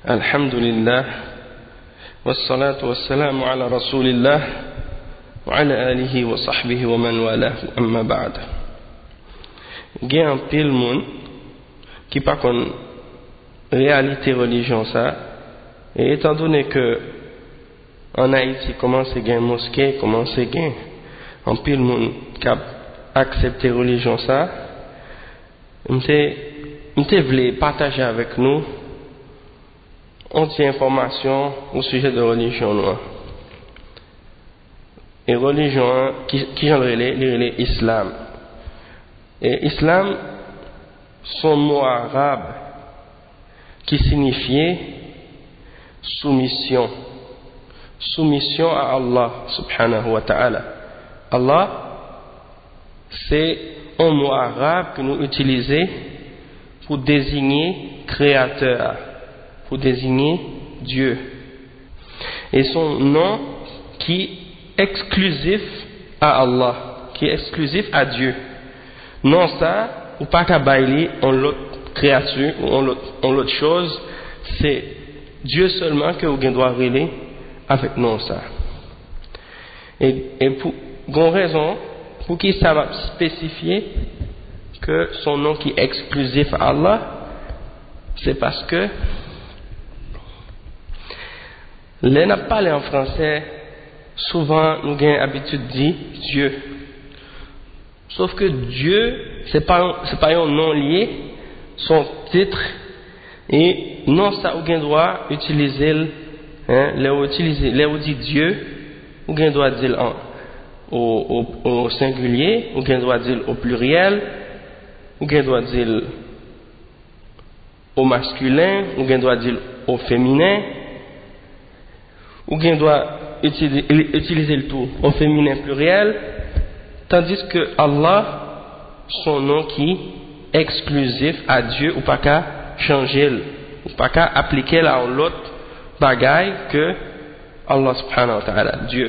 Alhamdulillah, wassalatu wassalamu ala rasulillah, wa ala alihi wa sahbihi wa man walahu, amma ba'd. Gen un pile moun qui pas kon réalité religion ça, et étant donné que en Haïti commence gen mosquée, commence gen un pile moun qui a accepté religion ça, m'te voulais partager avec nous on tient information au sujet de religion noire. Et religion qui j'en relais islam. Et islam, son mot arabe qui signifiait soumission. Soumission à Allah subhanahu wa ta'ala. Allah, c'est un mot arabe que nous utilisons pour désigner créateur, pour désigner Dieu. Et son nom qui est exclusif à Allah, qui est exclusif à Dieu. Non ça, ou pas qu'à bailler en l'autre créature ou en l'autre chose, c'est Dieu seulement que vous doit relayer avec non ça. Et pour une raison, pour qui ça va spécifier que son nom qui est exclusif à Allah, c'est parce que les n'a parlé en français, souvent nous avons l'habitude de dire Dieu. Sauf que Dieu, c'est pas un nom lié, son titre, et non ça ou doit utiliser, les dit Dieu, ou doit dire au singulier, ou doit dire au pluriel, ou doit dire au masculin, ou doit dire au féminin, ou bien doit utiliser le tout au féminin pluriel, tandis que Allah, son nom qui est exclusif à Dieu, ou pas qu'à changer, ou pas qu'à appliquer là à l'autre bagaille que Allah subhanahu wa ta'ala, Dieu.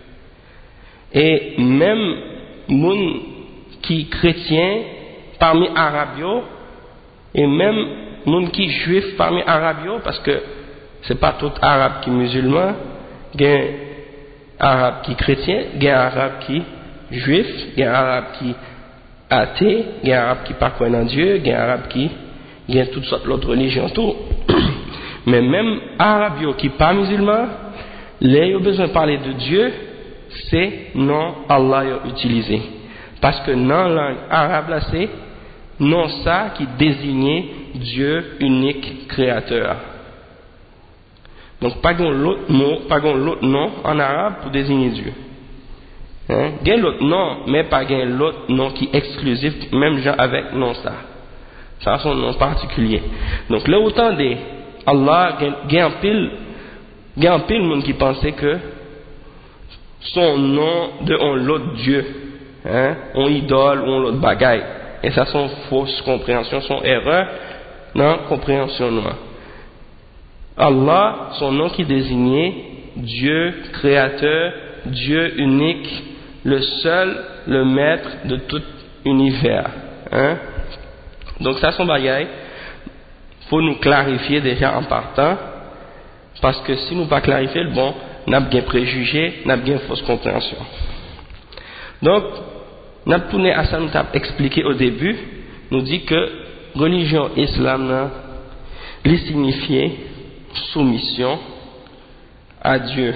Et même moun qui chrétien parmi arabes, et même moun qui juif parmi arabes, parce que c'est pas tout arabe qui musulman, il y a arabe qui chrétien, il y a arabe qui juif, il y a arabe qui athée, il y a arabe qui pas croit en Dieu, il y a arabe qui y a toutes sortes d'autres religions tout. Mais même arabe qui pas musulman, les ont besoin de parler de Dieu, c'est non Allah utilisé. Parce que dans la langue arabe là c'est non ça qui désignait Dieu unique créateur. Donc, pas l'autre mot, pas l'autre nom en arabe pour désigner Dieu. Il y a l'autre nom, mais pas l'autre nom qui est exclusif, même genre avec non ça. Ça a son nom particulier. Donc, là, autant de Allah, il y a un pile monde qui pensait que son nom de l'autre Dieu, on idole ou on l'autre bagaille. Et ça, sont fausses compréhensions, sont erreurs dans compréhension noire. Allah, son nom qui désignait Dieu créateur, Dieu unique, le seul, le maître de tout univers. Donc ça, son bagaille, faut nous clarifier déjà en partant, parce que si nous pas clarifier le bon, n'a bien préjugé, n'a bien fausse compréhension. Donc, n'a tourné à ça, nous t'a expliqué au début, nous dit que religion islam, lui signifiait soumission à Dieu.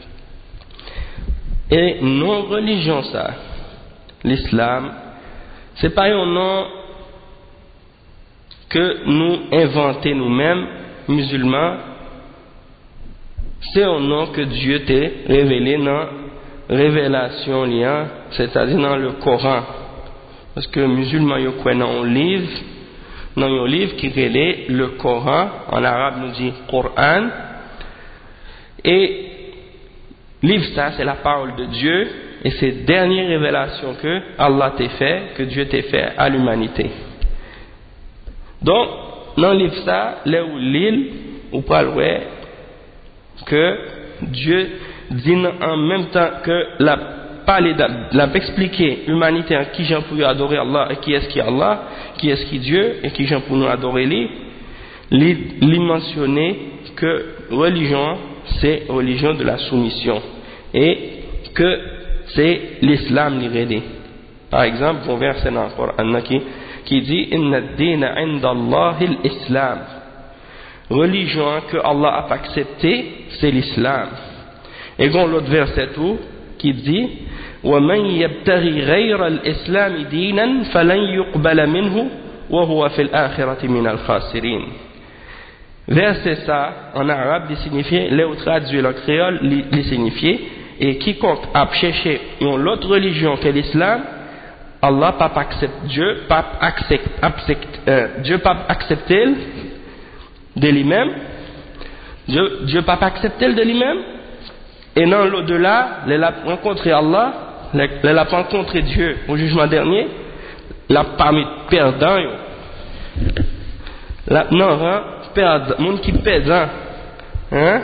Et non religion ça, l'islam, c'est pas un nom que nous inventons nous-mêmes, musulmans, c'est un nom que Dieu t'a révélé dans révélation liant, c'est-à-dire dans le Coran. Parce que les musulmans ils croient dans un livre, qui relève le Coran, en arabe nous dit Coran, et livre ça c'est la parole de Dieu, et c'est dernière révélation que Allah t'a fait, que Dieu t'a fait à l'humanité. Donc, dans le livre ça, là où l'île, ou pas le que Dieu dit en même temps que l'a expliqué l'humanité en qui j'en peux adorer Allah et qui est-ce qui est Allah, qui est-ce qui est Dieu et qui j'en peux nous adorer lui. il mentionnait que religion c'est religion de la soumission et que c'est l'islam l'irrédé. Par exemple, un verset dans le Coran qui dit inna ad-dina 'inda Allahi al-islam. Religion que Allah a accepté, c'est l'islam. Et quand l'autre verset tout qui dit وَمَنْ يَبْتَغِي غَيْرَ الْإِسْلَامِ دِينًا فَلَنْ يُقْبَلَ مِنْهُ وَهُوَ فِي الْآخِرَةِ مِنَ الْخَاسِرِينَ. Verset ça en arabe il signifie, là où traduit en créole il signifie, et quiconque a cherché une autre religion que l'islam, Allah pas accepte Dieu pas accepter de lui-même, Dieu pas accepter de lui-même, et dans l'au-delà il a rencontré Allah, il a rencontré Dieu au jugement dernier, il a parmi perdants non hein, perdant, monde qui perdant hein.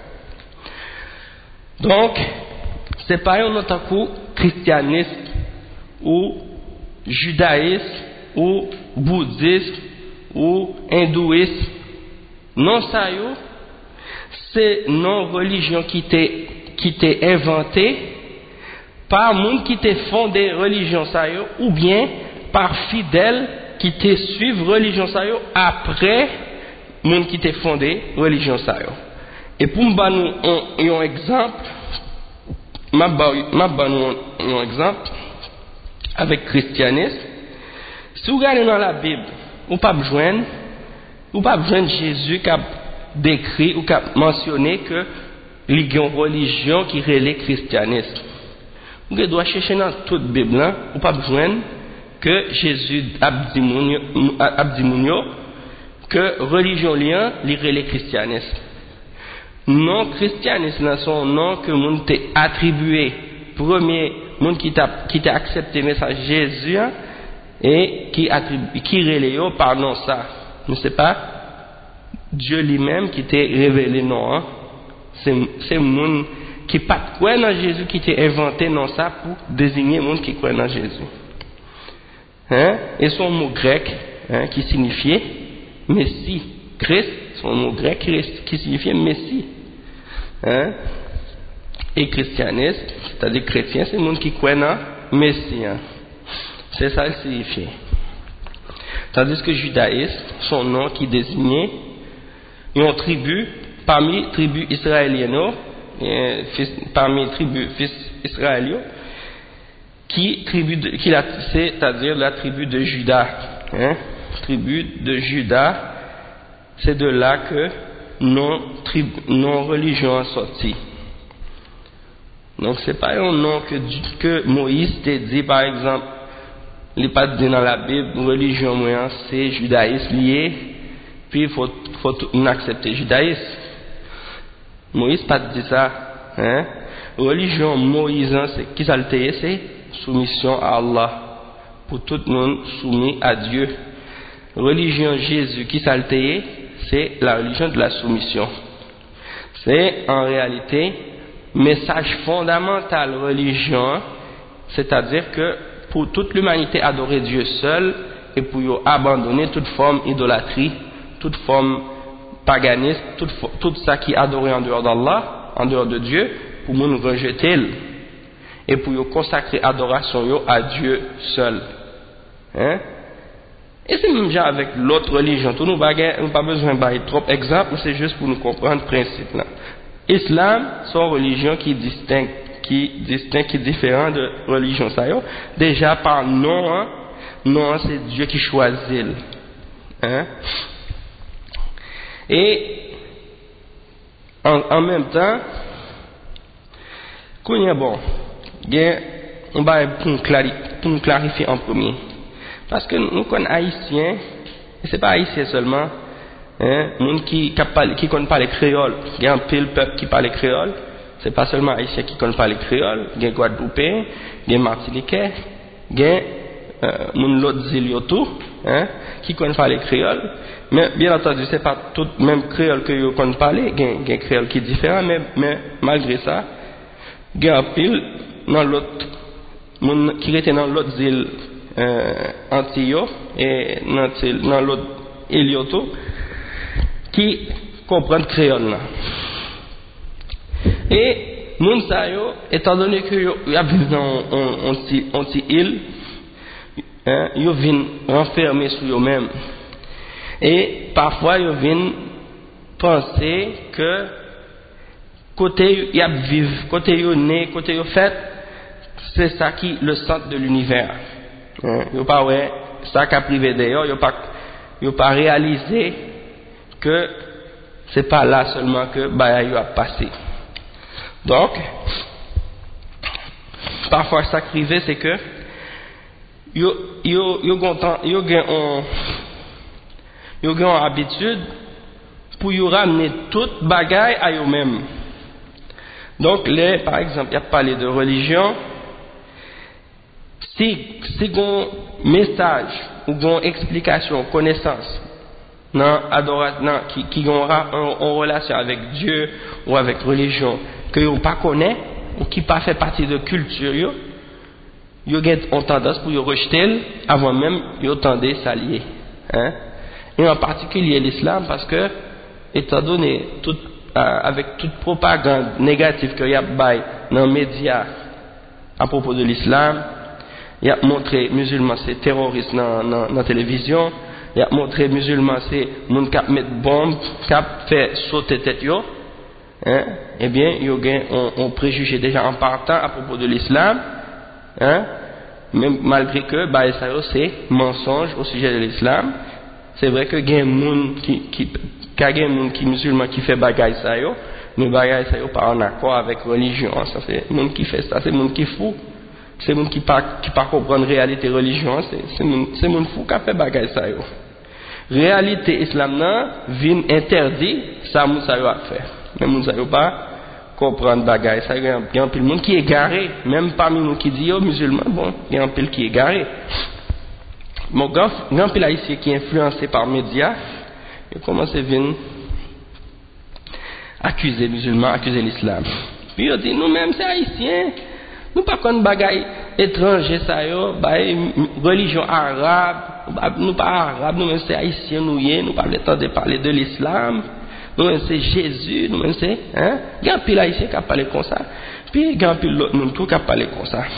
Donc c'est pas un autre coup christianisme ou judaïsme ou bouddhisme ou hindouisme, non ça yo c'est non religion qui t'est inventée par monde qui t'est fondé religion ça yo, ou bien par fidèles qui t'est suivre religion ça yo après monde qui t'est fondé religion ça yo. Et pour me donner un exemple, un exemple avec christianisme. Si vous regardez dans la Bible, vous ne pouvez pas joindre Jésus qui a décrit ou qui a mentionné que il y a une religion qui relève christianisme. Vous devez chercher dans toute la Bible, vous ne pouvez pas joindre que Jésus a dit que religion lien li relève christianisme. Non, christianisme c'est un nom que monde t'a attribué, premier monde qui t'a accepté le message Jésus et qui relève par nom ça. Mais c'est pas Dieu lui-même qui t'a révélé non hein. C'est monde qui pas croit dans Jésus qui t'a inventé non ça pour désigner monde qui croit dans Jésus. Hein? Et son mot grec hein, qui signifiait Messie, Christ, son mot grec Christ qui signifiait Messie. Hein? Et christianisme, c'est-à-dire chrétien, c'est le monde qui croit dans Messie. Hein? C'est ça le signifie. Tandis que judaïsme, son nom qui désignait une tribu parmi les tribus israéliennes, parmi les tribus fils israéliens, c'est-à-dire la tribu de Juda. Hein? Tribu de Juda, c'est de là que non religion a sorti. Donc c'est pas un nom que Moïse t'a dit par exemple, il n'est pas dit dans la Bible, religion moyen c'est judaïsme lié, puis il faut accepter judaïsme. Moïse pas dit ça. Hein? Religion Moïse, c'est qui ça le c'est soumission à Allah, pour tout le monde soumis à Dieu. Religion Jésus qui ça le c'est la religion de la soumission. C'est en réalité message fondamental religion, c'est-à-dire que pour toute l'humanité adorer Dieu seul et pour abandonner toute forme idolâtrie, toute forme paganisme, tout ça qui est adoré en dehors d'Allah, en dehors de Dieu, pour nous rejeter et pour consacrer adoration à Dieu seul. Hein? Et c'est même déjà avec l'autre religion, nous n'avons pas besoin de trop d'exemples, c'est juste pour nous comprendre le principe là. Islam, c'est une religion qui est différente de religion ça. Déjà par nom, hein, non c'est Dieu qui choisit. Hein? Et en même temps, on va pour nous clarifier en premier. Parce que nous connaissons haïtiens, et ce n'est pas haïtien seulement, hein, monde qui connaît pas les créoles, il y a un pile peuple qui parle créole, c'est pas seulement haïtien qui connaît pas les créoles, il y a Guadeloupéen, il y a Martiniquais, il y a l'autre île tout, hein, qui connaît pas les créoles, mais bien entendu c'est pas tout même créole que vous connaissez parler, il y a un créole qui est différent, mais malgré ça, il y a un pile dans l'autre, qui était dans l'autre île Antilles et dans l'autre Ilioto qui comprennent créole là. Et moun sa yo, étant donné que yo vivent dans une île, yo viennent renfermer sur eux-mêmes. Et parfois yo viennent penser que côté y a vivre, côté yo né, côté yo fait, c'est ça qui le centre de l'univers. Yo pas ouais, ça qu'a privé d'ailleurs, yo pas réalisé que c'est pas là seulement que yo a passé. Donc parfois ça qui arrive c'est que yo ont habitude pour y ramener toute bagaille à eux-mêmes. Donc par exemple, il y a parlé de religion. Si un message ou une explication, connaissance, qui ont en relation avec Dieu ou avec religion, que vous ne connaissez pas ou qui pas fait partie de culture, vous ont tendance pour vous rejeter avant même vous tendez s'allier. Et en particulier l'islam, parce que, étant donné avec toute propagande négative qu'il y a dans les médias à propos de l'islam, il y a montré musulmans c'est terroristes dans la télévision, il y a montré musulmans c'est moun qui mettent bombe, qui fait sauter tête yo, eh bien ils ont préjugé déjà en partant à propos de l'islam, même malgré que ça c'est mensonge au sujet de l'islam. C'est vrai que il y a des gens qui musulmans qui fait bagaille ça yo, mais bagaille ça yo pas en accord avec religion. Ça c'est monde qui fait ça, c'est monde qui fou. C'est monde qui pas comprendre réalité religion, c'est monde fou qui fait bagaille ça yo. Réalité islam nan vient interdit ça moun ça yo a faire. Mais moun ça yo pas comprendre bagaille ça, il y a un pile monde qui est égaré, même parmi nous qui dit yo musulmans, bon, il y a un pile qui est égaré. Mon grand pile haïtien qui est influencé par les médias, il commence à venir accuser les musulmans, accuser l'islam. Puis il dit nous-mêmes c'est haïtiens, nous pas qu'on bagaille étranger ça yo, religion arabe, nous pas arabe, nous-mêmes c'est haïtiens nous pas le temps de parler de l'islam. Nous-mêmes c'est Jésus, nous-mêmes c'est il y a un pile haïtien qui a parlé comme ça. Puis il y a un pile l'autre nous tout qui a parlé comme ça.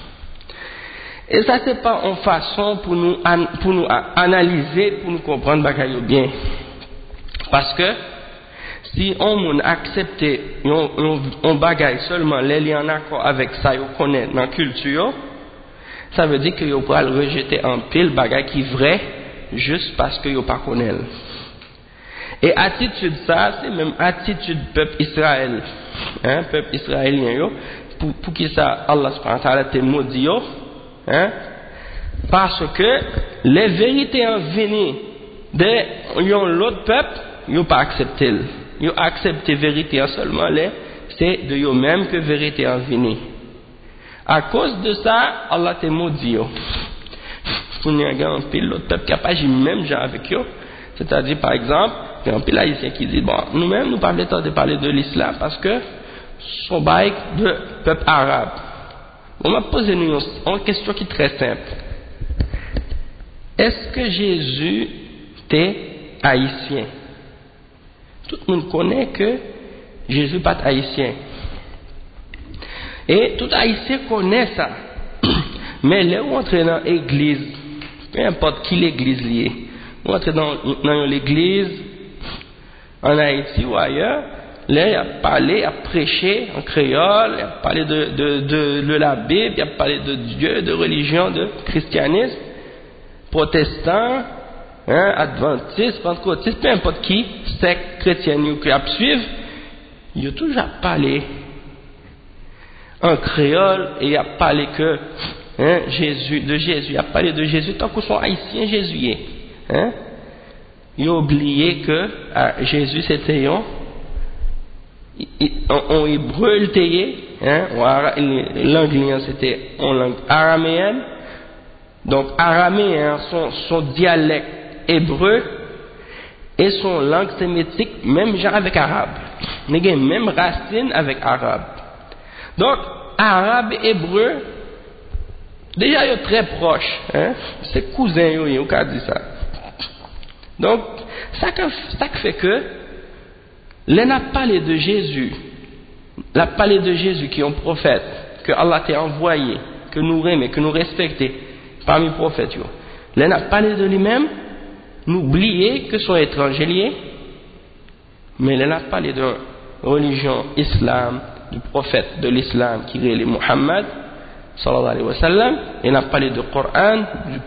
Et ça c'est pas une façon pour nous analyser, pour nous comprendre bagaille bien. Parce que si on accepte on bagaille seulement les liens en accord avec ça yo connaît dans culture, ça veut dire que yo pourra le rejeter en pile bagaille qui vrai juste parce que yo pas connaît. Et attitude ça c'est même attitude peuple Israël, peuple israélien yo pour qui ça Allah subhanahu wa ta'ala te maudit yo. Parce que les vérités en venir de l'autre peuple, ils n'ont pas accepté. Ils ont accepté la vérité seulement, c'est de eux-mêmes que la vérité en venir. À cause de ça, Allah te maudit. Il y a un pile l'autre peuple qui n'a pas agi même genre avec eux. C'est-à-dire, par exemple, il y a un pile haïtien qui dit, bon, nous-mêmes, nous n'avons pas le temps de parler de l'islam parce que son bail de peuple arabe. On m'a posé une question qui est très simple. Est-ce que Jésus était haïtien? Tout le monde connaît que Jésus n'est pas haïtien. Et tout haïtien connaît ça. Mais là où on entre dans l'église, peu importe qui l'église liée, on entre dans l'église en Haïti ou ailleurs, là, il a parlé, il a prêché en créole, il a parlé de la Bible, il a parlé de Dieu, de religion, de christianisme, protestant, adventiste, pentecôtiste, peu importe qui, secte chrétienne qui a suivre, il a toujours parlé en créole et il a parlé que Jésus, il a parlé de Jésus tant que son haïtien jésuit. Il a oublié que Jésus c'était en hébreu le théier, l'anglais c'était en langue araméenne, donc araméen son dialecte hébreu et son langue sémitique même genre avec arabe, mais il y a même racine avec arabe. Donc arabe et hébreu déjà ils sont très proches, c'est cousin yo on dit ça. Donc ça qui fait que les n'a parlé de Jésus, la parlé de Jésus qui est un prophète, que Allah t'a envoyé, que nous aimons, que nous respectons parmi les prophètes. Les n'a parlé de lui-même, n'oubliez que son étranger lié, mais les n'a parlé de religion islam, du prophète de l'islam qui est Muhammad sallallahu alayhi wa sallam, et n'a parlé du Coran,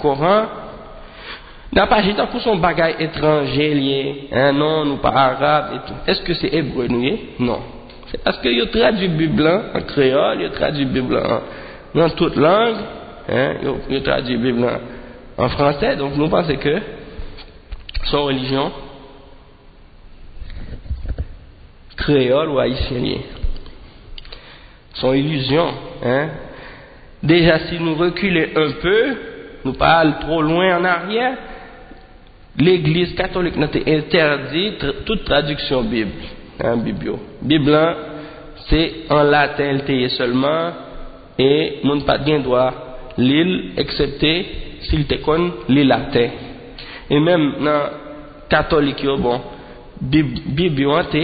n'a pas dit pour son bagage étranger lié, hein, non, nous pas arabe et tout. Est-ce que c'est hébreu nous? Non. C'est parce qu'il a traduit la Bible en créole, il a traduit la Bible dans toute langue, hein, il a traduit la Bible en français, donc nous pensons que son religion créole ou haïtienne, son illusion, hein. Déjà si nous reculons un peu, nous parlons trop loin en arrière, l'Église catholique n'a interdit toute traduction Bible, hein, Bible, c'est en latin seulement, et nous pas bien droit l'île, excepté s'il te connaît les latin. Et même dans catholique, bon, Bible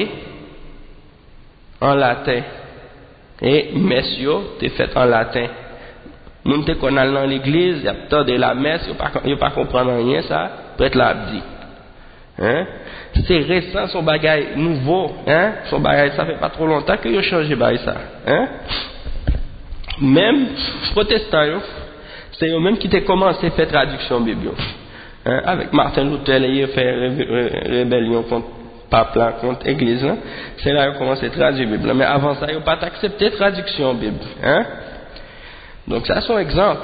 en latin, et messio t'es fait en latin. Nous te connaissons dans l'église, il y a tant de la messe, il ne pas comprendre rien, ça, prêtre l'a dit. Hein? C'est récent, son bagage nouveau, hein? Son bagage, ça fait pas trop longtemps qu'il a changé ça. Hein? Même protestants, c'est eux-mêmes qui ont commencé à faire traduction biblique. Hein? Avec Martin Luther, il a fait rébellion contre pape là, contre l'église là. C'est là qu'ils ont commencé à traduire la Bible. Mais avant ça, ils n'ont pas accepté la traduction Bible. Hein? Donc ça c'est un exemple.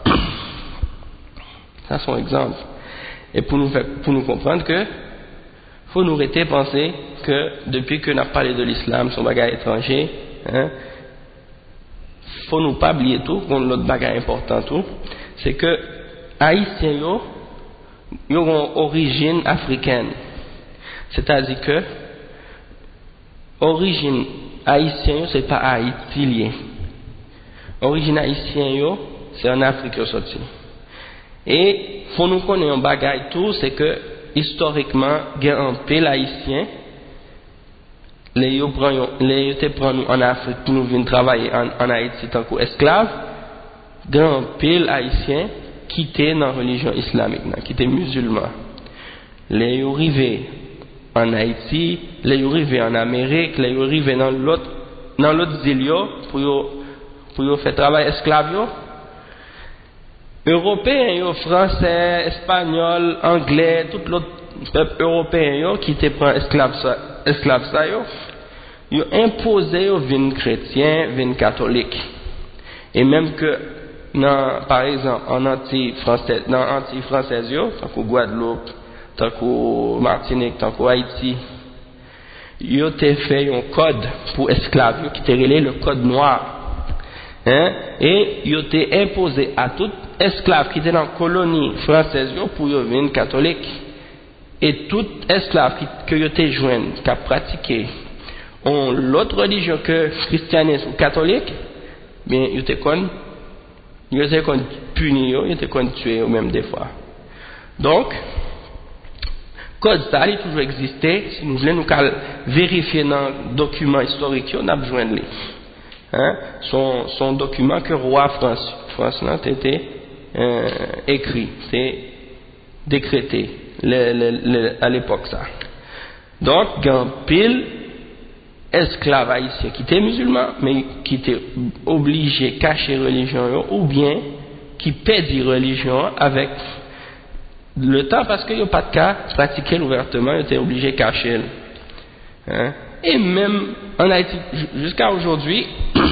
Ça c'est un exemple. Et pour nous comprendre que faut nous arrêter penser que depuis que nous avons parlé de l'islam, son bagage étranger, hein, faut nous pas oublier tout, qu'on l'autre bagage important tout, c'est que haïtiens yo ont une origine africaine. C'est-à-dire que origine haïtienne c'est pas haïtilien. Origine haïtienne c'est en Afrique sorti. Et faut nous connaître un bagage tout, c'est que historiquement il y a un peuple haïtien les te prennent en Afrique pour nous venir travailler en Haïti tant qu'esclaves, grand peuple haïtien qui était dans la religion islamique, qui était musulman. Les arrivés en Haïti, les arrivés en Amérique, les arrivés dans l'autre île pour faire travail esclave. Européens, français, espagnol, anglais, tout l'autre peuple européen qui était prend esclave ça ils ont imposé aux vins chrétiens, vins catholiques. Et même que par exemple en anti-français, tant qu'au Guadeloupe, tant qu'au Martinique, tant qu'au Haïti, ils ont fait un code pour esclaves qui était relé le code noir. Hein? Et ils ont imposé à tout esclave qui était dans la colonie française pour devenir catholique. Et tout esclave que ils ont joint, qui a pratiqué l'autre religion que christianisme ou catholique, bien ils étaient punis, ils étaient tués même des fois. Donc code ça il toujours existé. Si nous voulons nous vérifier dans le document historique, on a besoin de lui. Hein? Son document que roi France n'a été écrit, c'est décrété à l'époque ça. Donc il y a un pile esclave haïtien qui était musulman mais qui était obligé de cacher religion ou bien qui perdit religion avec le temps parce qu'il n'y a pas de cas pratiquer ouvertement, il était obligé de cacher. Hein? Et même en Haïti jusqu'à aujourd'hui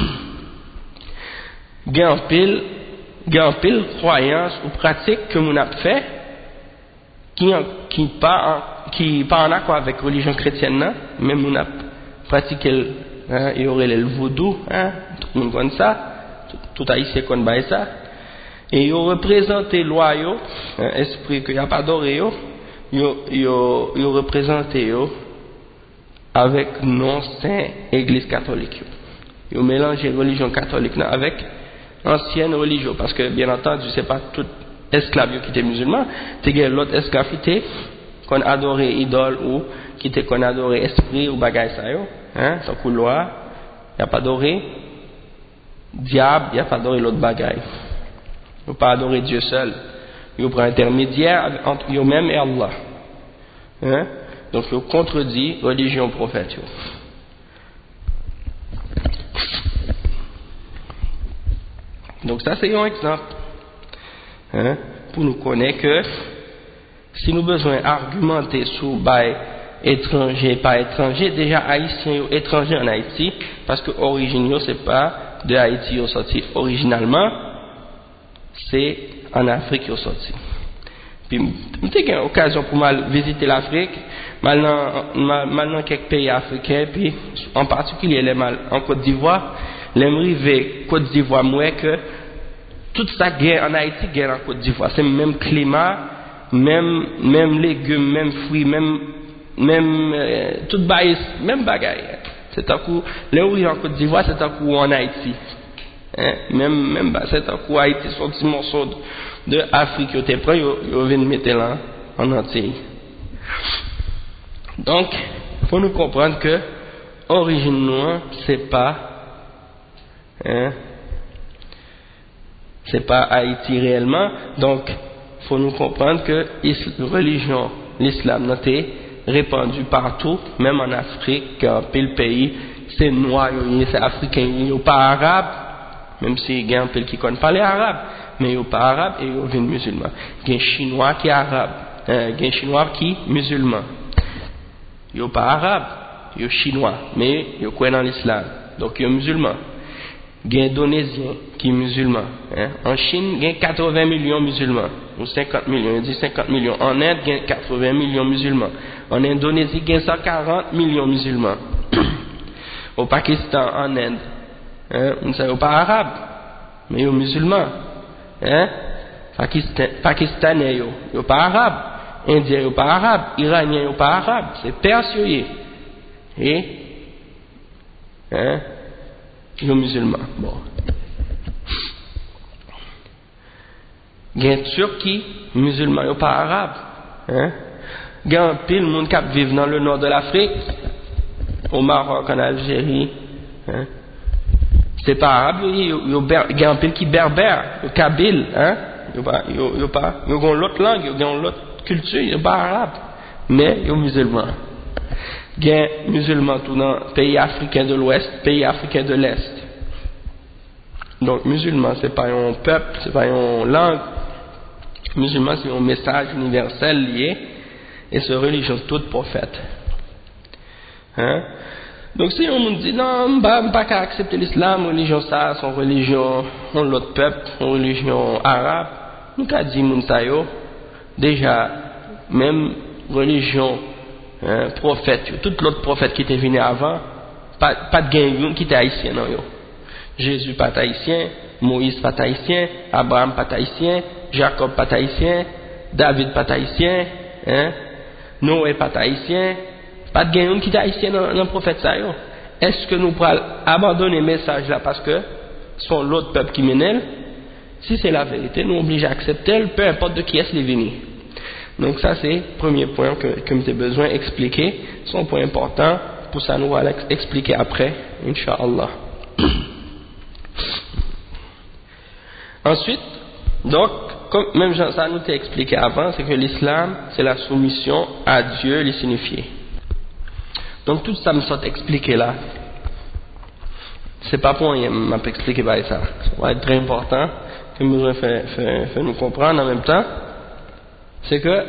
il y a un pile croyance ou pratique que nous avons fait qui pas en accord avec la religion chrétienne, même nous avons pratiqué il y aurait le vaudou, hein, tout le monde connaît ça, tout haïtien connaît ça, et ils ont représenté loi, esprit qu'il n'y a pas adoré, ils ont représenté avec non saint église catholique. Ils ont mélangé religion catholique avec ancienne religion, parce que bien entendu c'est pas tout esclave qui était musulman, c'est l'autre esclave qui était qu'on adorait idole ou qui était qu'on adorait esprit ou bagay ça yo, hein, tant que loi, y a pas adoré diable, y a pas adoré l'autre bagay. Y a pas adoré Dieu seul. Y a pas intermédiaire entre eux-mêmes et Allah. Hein? Donc y a contredit religion prophète. Donc ça c'est un exemple, hein, pour nous connaître que si nous besoin argumenter sur bail étranger pas étranger, déjà haïtien ou étranger en Haïti, parce que origine c'est pas de Haïti au sorti originalement, c'est en Afrique au sorti. Puis j'ai eu l'occasion pour mal visiter l'Afrique, maintenant quelques pays africains, puis en particulier les mal en Côte d'Ivoire. L'aimerie Côte d'Ivoire, moi, que tout ça guerre en Haïti, guerre en Côte d'Ivoire. C'est le même climat, même légumes, même fruits, même tout bail, même bagaille. C'est un coup, là où il y a en Côte d'Ivoire, c'est un coup en Haïti. Hein? Même c'est un coup Haïti, son petit morceau de Afrique, ils te prennent, ils viennent mettre là en entier. Donc, il faut nous comprendre que origine noire, c'est pas c'est pas Haïti réellement. Donc il faut nous comprendre que la religion, l'islam n'a été répandu partout, même en Afrique, en pile pays, c'est noir, c'est africain, il n'y a pas arabe, même s'il y a un pile qui ne connaît pas les arabes, mais il n'y a pas arabe et il y a musulman. Il y a un chinois qui est arabe, il y a un chinois qui est musulman. Il n'y a pas arabe, il y a chinois, mais il y a quoi dans l'islam, donc il y a musulman. Il y a un Indonésien qui est musulman. Hein? En Chine, il y a 80 millions de musulmans. Ou 50 millions, il dit 50 millions. En Inde, il y a 80 millions de musulmans. En Indonésie, il y a 140 millions de musulmans. Au Pakistan, en Inde, hein? On ne sait pas arabe, mais il y a musulmans. Hein? Pakistanais, il n'y a pas arabe. Indien, il n'y a pas arabe. Iranien, il n'y a pas arabe. C'est persuadé. Et, hein? Les musulmans. Bon. Il y a un Turquie, musulman, il n'y a pas arabe. Hein? Il y a un pile de monde qui vit dans le nord de l'Afrique, au Maroc, en Algérie. Hein? C'est pas arabe, il y a un pile qui berbère, le kabyle. Hein? Il y a l'autre langue, il y a l'autre culture, il n'y a pas arabe. Mais il y a musulman. Il y a musulmans tout dans les pays africains de l'Ouest, pays africains de l'Est. Donc, musulman, ce n'est pas un peuple, ce n'est pas une langue. Musulman, c'est un message universel lié, et c'est une religion toute prophète. Hein? Donc, si on nous dit, non, on ne peut pas accepter l'islam, religion ça, son religion, on l'autre peuple, son religion arabe, nous avons dit, Mounsayo, déjà, même religion, prophète, tout l'autre prophète qui était venu avant, pas de gain qui était haïtien, non, yo. Jésus pas haïtien, Moïse pas haïtien, Abraham pas haïtien, Jacob pas haïtien, David pas haïtien, hein? Noé pas haïtien, pas de gain qui était haïtien dans le prophète ça, yo. Est-ce que nous pourrons abandonner le message là parce que sont l'autre peuple qui mène? Si c'est la vérité, nous obligons à accepter, peu importe de qui est-ce les venu. Donc ça c'est le premier point que j'ai besoin d'expliquer, c'est un point important, pour ça nous allons expliquer après, Inch'Allah. Ensuite, donc, comme même ça nous t'a expliqué avant, c'est que l'islam, c'est la soumission à Dieu, les signifier. Donc tout ça me soit expliqué là. C'est pas pour rien, m'a expliqué par ça. Ça va être très important, que nous fait nous comprendre en même temps. C'est que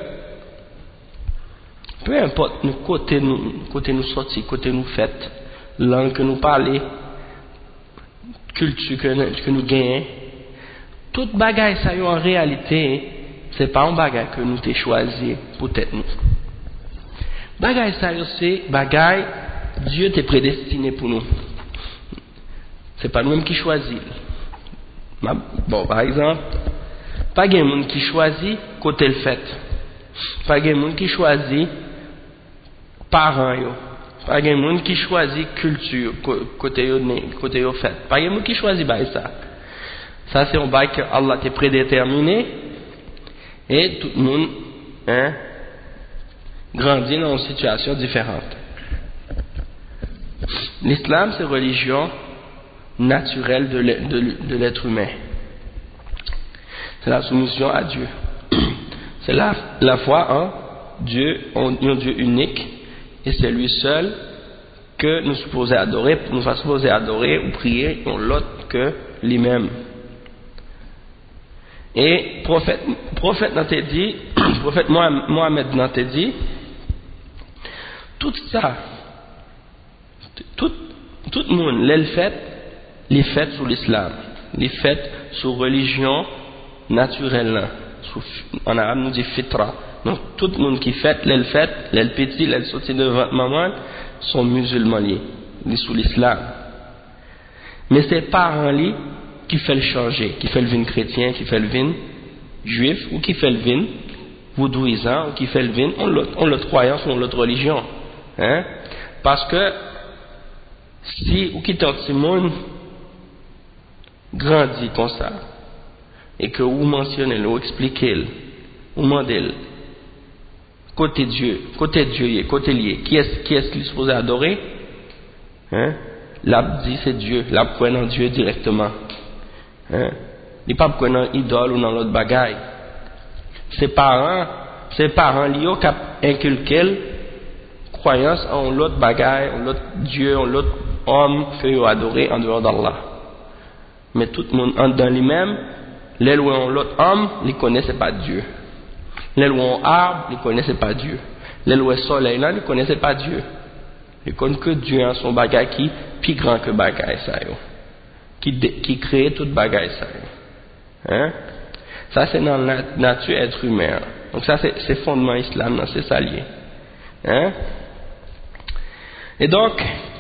peu importe nous côté nous sorti, côté nous fait, langue que nous parler, culture que nous gagnons, toute bagaille ça en réalité, c'est pas un bagaille que nous t'ai choisi pour être nous. Bagaille ça c'est bagaille Dieu t'est prédestiné pour nous. C'est pas nous-mêmes qui choisit. Bon, par exemple, pas de monde qui choisit côté le fait. Pas de monde qui choisit parents yo. Pas de monde qui choisit culture côté yo fait. Pas de monde qui choisit ça. Ça c'est un bail que Allah t'a prédéterminé et tout le monde grandit dans une situation différente. L'islam, c'est religion naturelle de l'être humain. C'est la soumission à Dieu. C'est la foi en Dieu, en un Dieu unique, et c'est lui seul que nous sommes supposés adorer ou prier en l'autre que lui-même. Et prophète n'a dit, prophète Mohammed n'a dit, tout ça, tout le monde, les fêtes sous l'islam, les fêtes sous religion naturelle, en arabe nous dit fitra. Donc tout le monde qui fête, les fêtes, les petits, les sortis de maman, sont musulmans liés, sous l'islam. Mais c'est parents li qui fait le changer, qui fait le vin chrétien, qui fait le vin juif, ou qui fait le vin vaudouisant, ou qui fait le vin on l'autre croyance, ou l'autre religion. Hein? Parce que si ou qui tant de monde grandit comme ça, et que vous mentionnez, vous expliquez, vous demandez, côté Dieu, côté lié, qui est-ce qu'il est supposé adorer? Hein? L'abdi c'est Dieu, l'abdi dans Dieu directement. Hein? Il n'est pas dans une idole ou dans l'autre bagaille. Ses parents liés qui ont inculqué croyance en l'autre bagaille, en l'autre Dieu, en l'autre homme que ils ont adoré en dehors d'Allah. Mais tout le monde dans lui-même, les lois en l'autre homme, ils ne connaissaient pas Dieu. Les lois en arbre, ils ne connaissaient pas Dieu. Les lois soleil là, ils ne connaissaient pas Dieu. Ils connaissent que Dieu en son bagaille qui plus grand que bagaille ça yo. Qui crée toute bagaille ça yo. Hein? Ça c'est dans la nature être humain. Donc ça c'est fondement islam, c'est ça lié. Hein? Et donc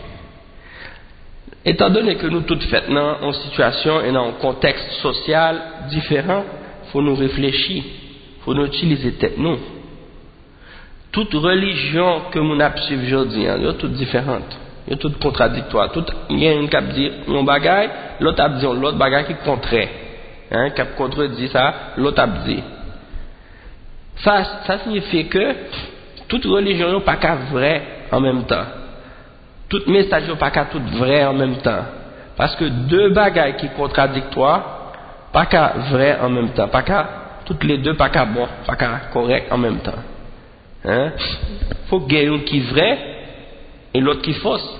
étant donné que nous toutes faites dans une situation et dans un contexte social différent, faut nous réfléchir, faut nous utiliser tête nous. Toute religion que nous avons suivie aujourd'hui, elles sont toutes différentes, elles sont toutes contradictoires. Il y a une qui dit un bagaille, l'autre a dit l'autre bagaille qui contraire, hein, qui contredit ça, l'autre a dit. Ça signifie que toute religion n'est pas vraie en même temps. Tout message n'est pas tout vrai en même temps. Parce que deux bagailles qui sont contradictoires, pas vrai en même temps. Toutes les deux pas bon, pas correct en même temps. Hein? Faut qu'il y ait une qui est vrai et l'autre qui est fausse.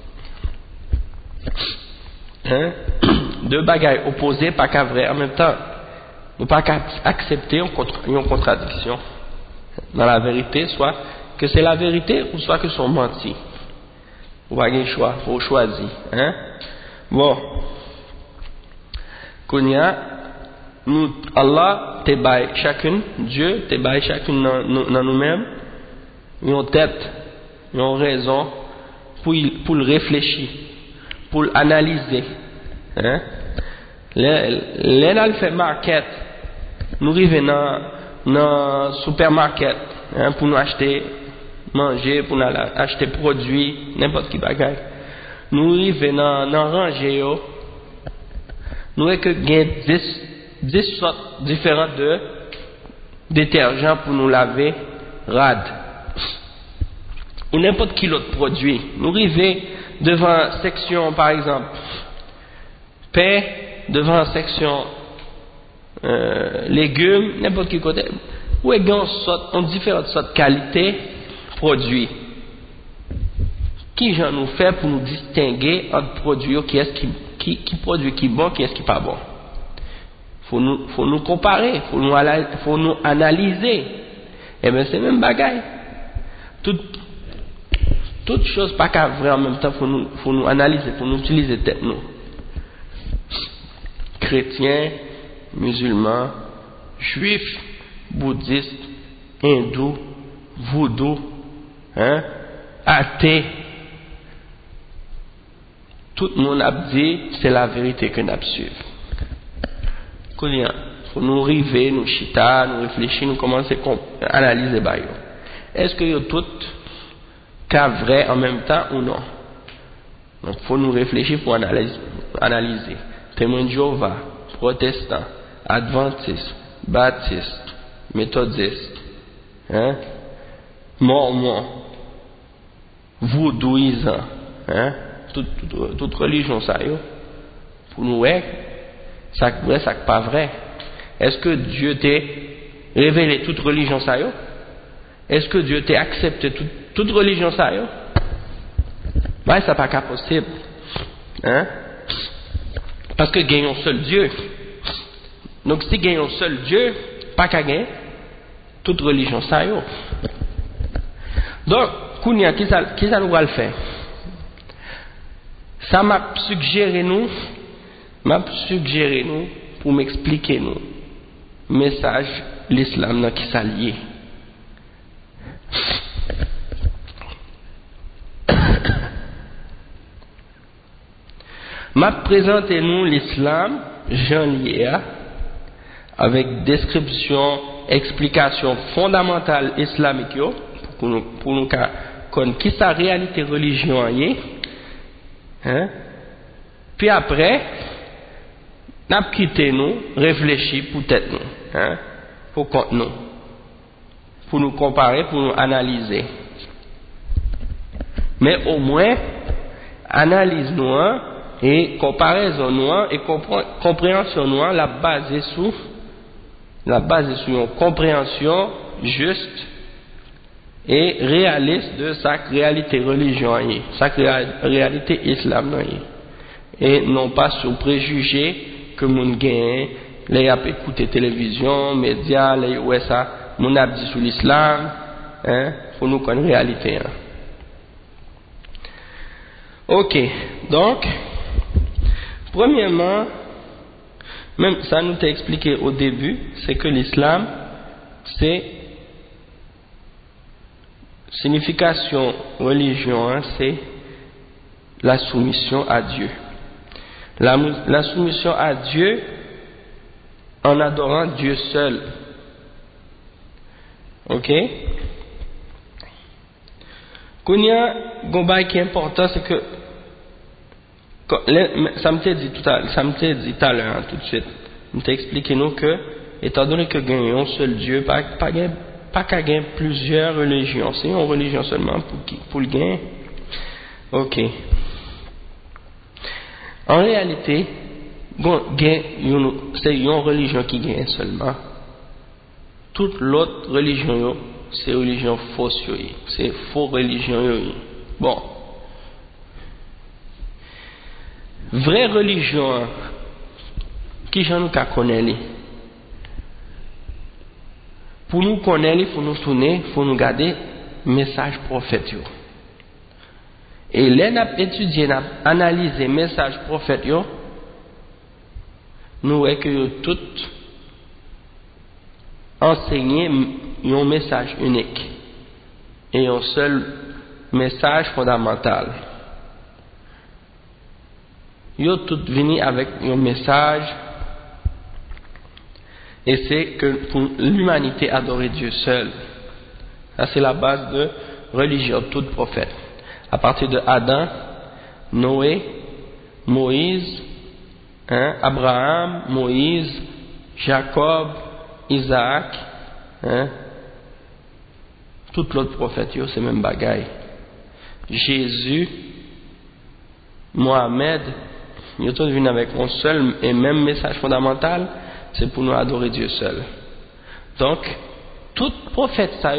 Hein? Deux bagailles opposées, pas vrai en même temps. Nous pas accepter une contradiction dans la vérité, soit que c'est la vérité ou soit que c'est menti. Vous avez un choix, il faut choisir. Hein? Bon. Kounia, nous, Allah, te baille chacune, Dieu, te baille chacune dans nous-mêmes, une tête, une raison, pour le réfléchir, pour l'analyser. Hein? Les fait market, nous arrivons dans le supermarket, hein, pour nous acheter manger, pour nous acheter produits, n'importe qui bagaille. Nous arrivons dans rangée, nous avons que 10 sortes différentes de détergents pour nous laver rad. Ou n'importe quel autre produit. Nous arrivons devant section, par exemple, pain, devant section légumes, n'importe quel côté. Où est-ce qu'on a différentes sortes de qualités produits. Qui j'en nous fait pour nous distinguer entre produits qui produit qui bon, qui est-ce qui pas bon. Faut nous comparer, faut nous analyser. Et bien c'est même bagaille. Toute chose pas qu'à vrai en même temps, faut nous analyser, faut nous utiliser tête nous. Chrétiens, musulmans, juifs, bouddhistes, hindous, vaudou, hein, athées. Tout le monde a dit c'est la vérité que nous suivons. Il faut nous river, nous chita, nous réfléchir, nous commencer à analyser. Est-ce que y tout cas vrai en même temps ou non? Donc il faut nous réfléchir pour analyser. Témoin de Jéhovah, protestant, adventiste, baptiste, méthodiste, hein? mormon, vaudouisant, hein, toute religion ça yo, pour nous ça vrai, ça pas vrai. Est-ce que Dieu t'a révélé toute religion ça yo? Est-ce que Dieu t'a accepté toute religion ça yo? Ben ça pas possible, hein? Parce que gagne un seul Dieu. Donc si gagne un seul Dieu, pas qu'à gagner toute religion ça yo. Donc kounya qui ça nous va le faire? Ça m'a suggéré nous pour m'expliquer nous message l'islam dans qui s'allie. M'a présenté nous l'islam Jean Liéa avec description, explication fondamentale islamique yo pour nous connaître qui sa réalité religion est, hein? Puis après n'a quitté nous réfléchir pour tête nous, hein? Pour compte nous, pour nous comparer, pour nous analyser. Mais au moins analyse nous et comparaison nous et compréhension nous la base sur une compréhension juste et réaliste de sa réalité religion sa réalité islam et non pas sur préjugés que moun gagne les a écouter télévision médias les ouais ça moun a dit sur l'islam, hein, pour nous connaître réalité, hein. OK, donc premièrement, même ça nous t'a expliqué au début, c'est que l'islam, c'est signification religion, hein, c'est la soumission à Dieu. La soumission à Dieu en adorant Dieu seul. OK? Kounya, Gomba qui est important, c'est que ça me t'a dit tout à l'heure, hein, tout de suite. Je t'ai expliqué nous que, étant donné que gagnons un seul Dieu, pas qu'à gagner plusieurs religions, c'est une religion seulement pour le gain. OK. En réalité, c'est une religion qui gagne seulement. Toute l'autre religion, c'est religion fausse, c'est faux religion. Bon. Vraie religion, qui j'en nous connaît. Pour nous connaître, il faut nous tourner, il faut nous garder message prophète. Et là, nous avons étudié, nous avons analysé le message prophète, nous voyons que tout enseigné un message unique et un seul message fondamental. Ils ont tout venu avec un message, et c'est que pour l'humanité adorer Dieu seul. Ça c'est la base de religion, tout prophète. À partir de Adam, Noé, Moïse, hein, Abraham, Moïse, Jacob, Isaac, hein, tout l'autre prophète, c'est même bagaille. Jésus, Mohamed, ils sont venus avec un seul et même message fondamental, c'est pour nous adorer Dieu seul. Donc, tout prophète ça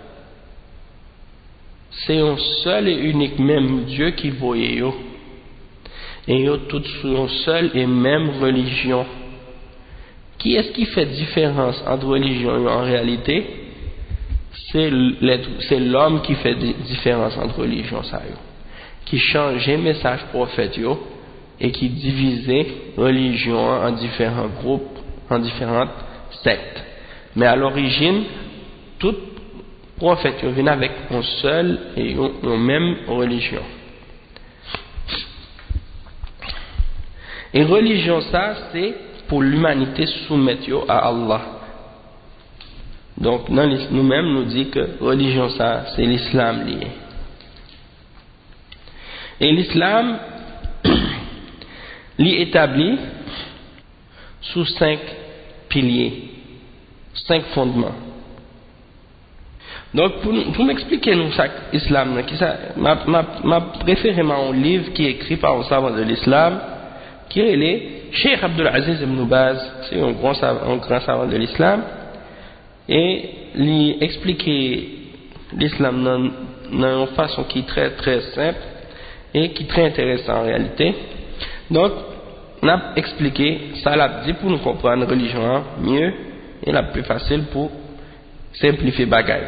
c'est un seul et unique même Dieu qui voyait yo. Et yo tout sur une seule et même religion. Qui est-ce qui fait différence entre religion en réalité? C'est l'homme qui fait différence entre religion ça yo. Qui changeait message prophète yo et qui divisait religion en différents groupes, en différentes sectes. Mais à l'origine, tout prophète vient avec une seule et une même religion. Et religion ça, c'est pour l'humanité soumettre à Allah. Donc nous-mêmes nous dit que religion ça, c'est l'islam lié. Et l'islam l'est établi sous 5 piliers, 5 fondements. Donc, pour m'expliquer nous ça, l'islam, m'a préféré un livre qui est écrit par un savant de l'islam, qui est le Cheikh Abdul Aziz Ibn Baz, c'est un grand savant de l'islam, et lui expliquer l'islam dans une façon qui est très très simple et qui est très intéressante en réalité. Donc, on a expliqué ça l'a dit pour nous comprendre la religion mieux et la plus facile pour simplifier bagaille.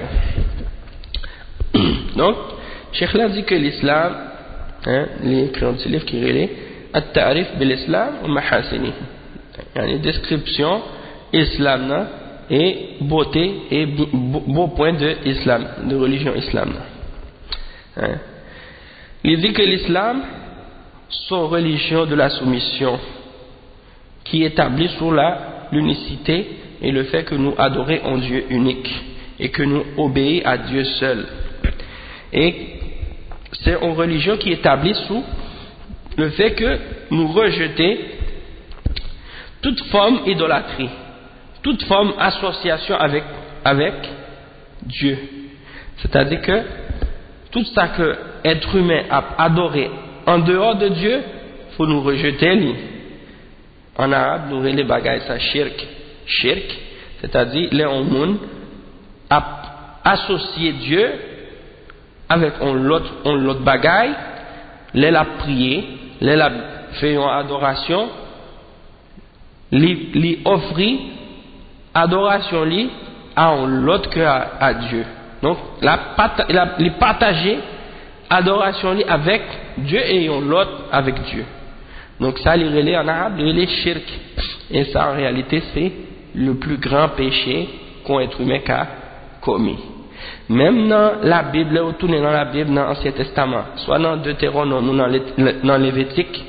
Donc, Cheikh l'a dit que l'islam, les créants de ce livre qui relève at-ta'rif bil islam wa mahasini, une description islam et beauté et beau point de islam, de religion islam. Il dit que l'islam, c'est une religion de la soumission qui établit sur l'unicité et le fait que nous adorons un Dieu unique et que nous obéissons à Dieu seul. Et c'est une religion qui établit sous le fait que nous rejetons toute forme d'idolâtrie, toute forme d'association avec Dieu. C'est-à-dire que tout ça que être humain a adoré en dehors de Dieu, il faut nous rejeter. En arabe, nous les bagailles ça shirk. Shirk, c'est-à-dire les hommes a associé Dieu avec un autre bagaille, les la prier, les la fait une adoration, li offrir adoration li à un autre que à Dieu. Donc les partager adoration li avec Dieu et l'autre avec Dieu. Donc ça les relais en arabe, les shirk. Et ça en réalité c'est le plus grand péché qu'un être humain a commis. Même dans la Bible, ou tourner dans la Bible, dans l'Ancien Testament, soit dans Deutéronome ou dans Lévitique,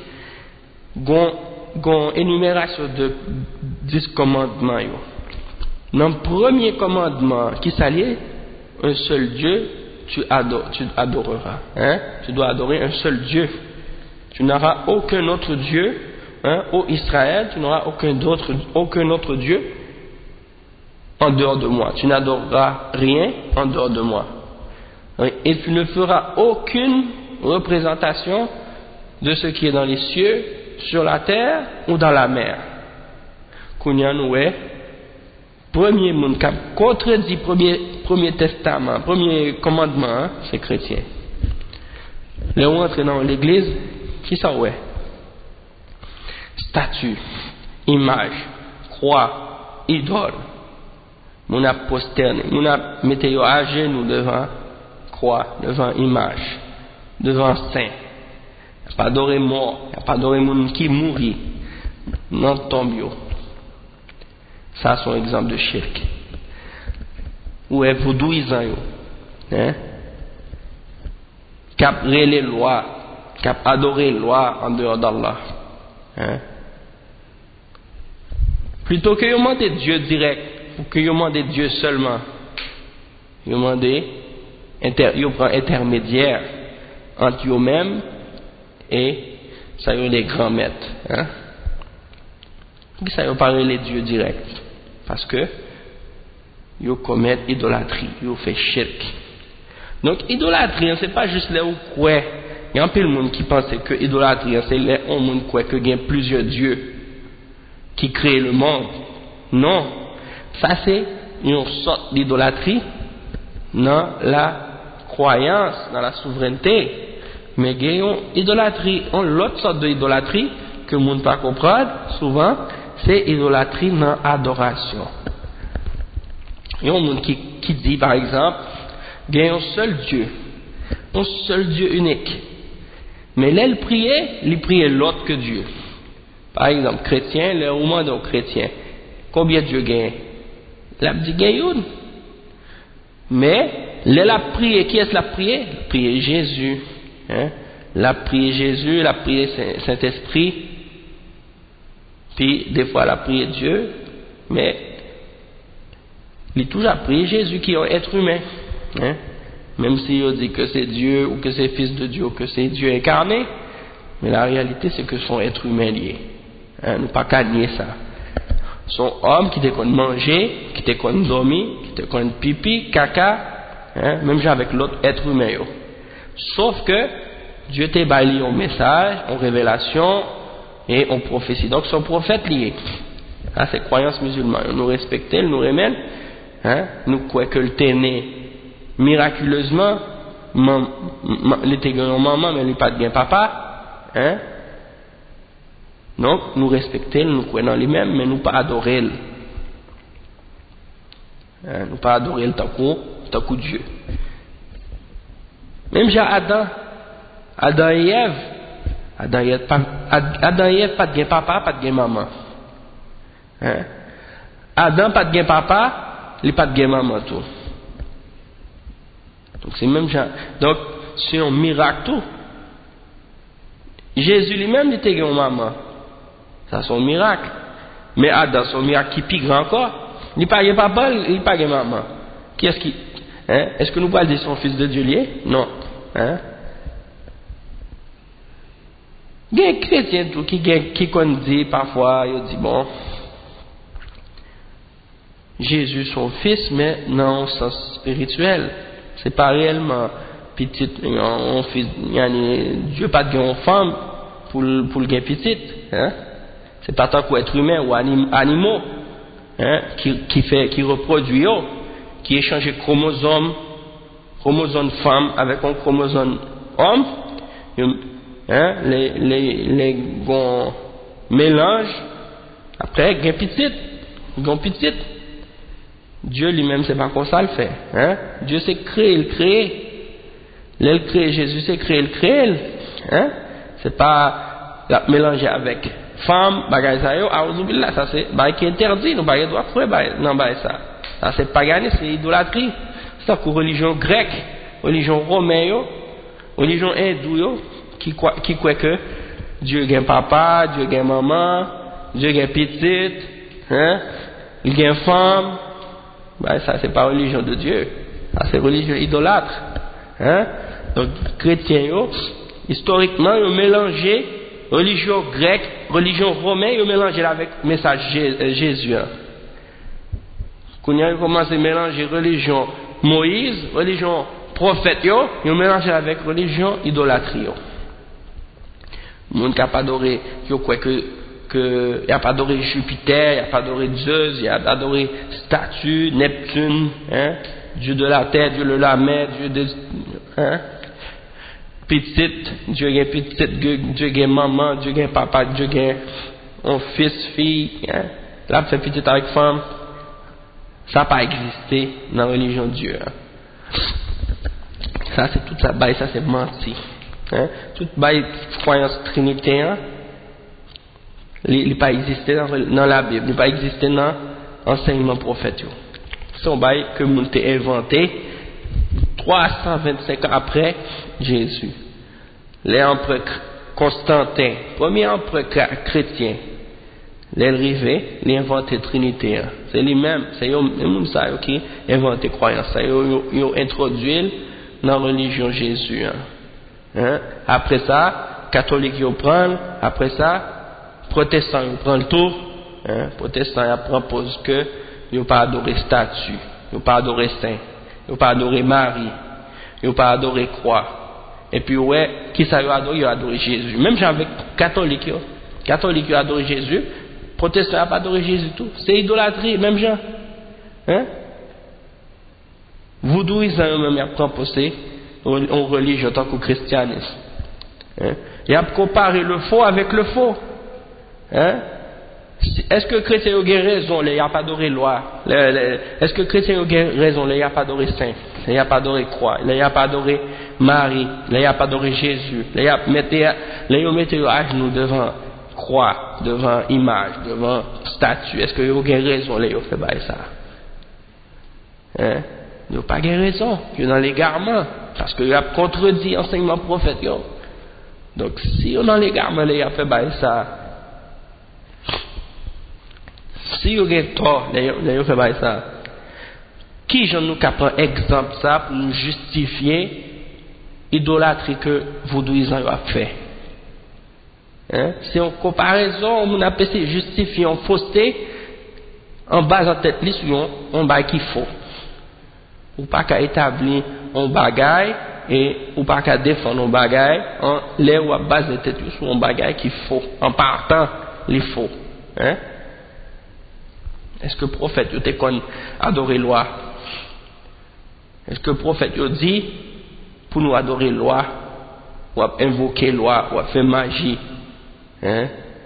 gon énumération de 10 commandements. Dans le premier commandement qui s'allie, un seul Dieu, tu adoreras. Tu dois adorer un seul Dieu. Tu n'auras aucun autre Dieu. Ô Israël, tu n'auras aucun autre Dieu en dehors de moi. Tu n'adoreras rien en dehors de moi. Et tu ne feras aucune représentation de ce qui est dans les cieux, sur la terre ou dans la mer. Kounia noué, premier monde qui contredit premier testament, premier commandement, c'est chrétien. Les on entre dans l'église, qui ça ouais? Statue, image, croix, idole. Mon a posterné, mon a mettez à genoux devant croix, devant image, devant saint. Il n'y a pas d'oré mort, il n'y a pas d'oré moun qui mourit dans tombe. Ça c'est un exemple de shirk. Ou est vaudouisant yo, cap les lois, cap adorer les lois en dehors d'Allah. Plutôt que demander Dieu direct, ou que demander Dieu seulement, demander prend intermédiaire entre eux-mêmes et ça y est les grands maîtres. Ça y est parler les dieux directs, parce que ils commettent idolâtrie, ils fait shirk. Donc idolâtrie, c'est pas juste les ou quoi. Il y a un peu de monde qui pense que idolâtrie, c'est les monde quoi que il y a plusieurs dieux qui créent le monde. Non, ça c'est une sorte d'idolâtrie dans la croyance, dans la souveraineté. Mais il y a une idolâtrie, l'autre sorte d'idolâtrie que le monde ne peut pas comprendre souvent, c'est idolâtrie dans l'adoration. Il y a un monde qui dit par exemple, il y a un seul Dieu unique. Mais là, il priait l'autre que Dieu. Par exemple, chrétien, le roman de chrétien, combien Dieu gagne? Il a dit gagne. Mais là, la prière, qui est-ce la prière? La prière Jésus. La prière Jésus, la prière Saint-Esprit. Puis des fois la prière Dieu, mais il est toujours prié Jésus qui est un être humain. Même si on dit que c'est Dieu ou que c'est fils de Dieu ou que c'est Dieu incarné, mais la réalité c'est que son être humain lié. Nous pas qu'à nier ça. Son homme qui te connaît manger, qui te connaît dormir, qui te connaît pipi, caca, hein, même genre avec l'autre être humain yo. Sauf que Dieu t'a bâli un message, une révélation et une prophétie. Donc son prophète lié. Ça c'est croyance musulmane. Nous respectons, nous remet, hein, nous croyons que le téné miraculeusement, il était grand maman mais il pas de bien papa, hein. Donc nous respectons, nous croyons dans lui-même mais nous pas adorer. Hein, nous pas adorer le tant que Dieu. Même j'ai Adam et Ève pas de bien papa, pas de bien maman. Hein? Adam pas de bien papa, il pas de bien maman tout. Donc c'est même genre. Donc c'est un miracle tout. Jésus lui-même il était une maman. Ça c'est un miracle. Mais Adam c'est un miracle qui pire encore. Il pas de papa, il pas de maman. Qui est-ce qui hein? Est-ce que nous parlons de son fils de Dieu lié? Non. Hein? Il y a des chrétiens qui dit parfois, ils disent bon, Jésus son fils, mais non, sens spirituel. C'est pas réellement petit, un fils, Dieu pas de une femme pour le petit, hein? C'est pas tant qu'être humain ou animaux, hein? Qui reproduit, qui échange chromosome femme avec un chromosome homme, hein, les mélanges, après, il y a petit. Dieu lui-même, c'est pas comme ça le fait, hein. Dieu c'est créer, il crée. Là, il crée, Jésus c'est créer, il crée, hein. C'est pas mélanger avec femme, bagay ça yo, aouzubillah, ça c'est bagay qui est interdit, nous bagay doit faire non bagay ça. Ça c'est paganisme, c'est idolâtrie. C'est que religion grecque, religion romaine, religion hindoue, qui croit que Dieu gagne papa, Dieu gagne maman, Dieu gagne petite, hein, il gagne femme, ben ça c'est pas religion de Dieu, ça c'est religion idolâtre, hein. Donc chrétiens historiquement ils ont mélangé religion grecque, religion romaine, ils ont mélangé avec message Jésus. Quand ils ont commencé à mélanger religion Moïse, religion prophète, ils ont mélangé avec religion idolâtrie. Le monde qui n'a pas adoré, qui croit que il n'y a pas adoré Jupiter, il n'y a pas adoré Zeus, il n'y a pas adoré statue, Neptune, hein, Dieu de la terre, Dieu de la mer, Dieu de, hein, petite, Dieu est petite, Dieu est maman, Dieu est papa, Dieu est un fils, fille, hein, là fait petite avec femme. Ça n'a pas existé dans la religion de Dieu. Hein. Ça, c'est tout ça, ça c'est menti. Hein. Toute croyance trinitaire, il n'a pas existé dans la Bible, il n'a pas existé dans l'enseignement prophétique. C'est un bail que nous avons inventé 325 ans après Jésus. L'empereur Constantin, premier empereur chrétien, l'arrivée, il a inventé Trinité. C'est lui-même, c'est lui-même qui a inventé la croyance. Il a introduit dans la religion Jésus. Hein? Après ça, catholique ils prennent, après ça, protestants ils prennent le tour. Hein? Protestants ils proposent que ils n'ont pas adoré statue, ils n'ont pas adoré saint, ils n'ont pas adoré Marie, ils n'ont pas adoré croix. Et puis ouais, qui ça ils ont adoré Jésus. Même avec catholique ils ont adoré Jésus. Protestant n'a pas adoré Jésus tout. C'est idolâtrie, même gens. Hein? Voudouisant eux-mêmes a proposé en religion en tant que christianisme. Hein? Il a comparé le faux avec le faux. Hein? Est-ce que chrétien a raison, il n'a pas adoré loi? Est-ce que chrétien a raison, il n'a pas adoré saint? Il n'a pas adoré croix, il n'a pas adoré Marie, il n'a pas adoré Jésus, il a mis à genoux devant croix, devant image, devant statue. Est-ce que vous avez raison, là, vous faites ça? Hein? Vous n'avez pas raison, vous êtes dans l'égarement, parce que vous avez contredit l'enseignement prophète. Donc, si vous êtes dans l'égarement, là, vous faites ça. Si vous avez tort, là, vous faites ça. Qui j'en nous prend exemple ça pour nous justifier l'idolâtrie que vaudouisants ont fait? Hein? C'est en comparaison, on a essayé de justifier en fausseté en basant tête sur un bail qu'il faut. ou pas qu'à établir un bagage et ou pas qu'à défendre un bagage en les ou à base de tête sur un bagage qu'il faut en partant il faut hein. Est-ce que le prophète il était qu'on adorer loi? Est-ce que le prophète il dit pour nous adorer loi ou invoquer loi ou faire magie hein?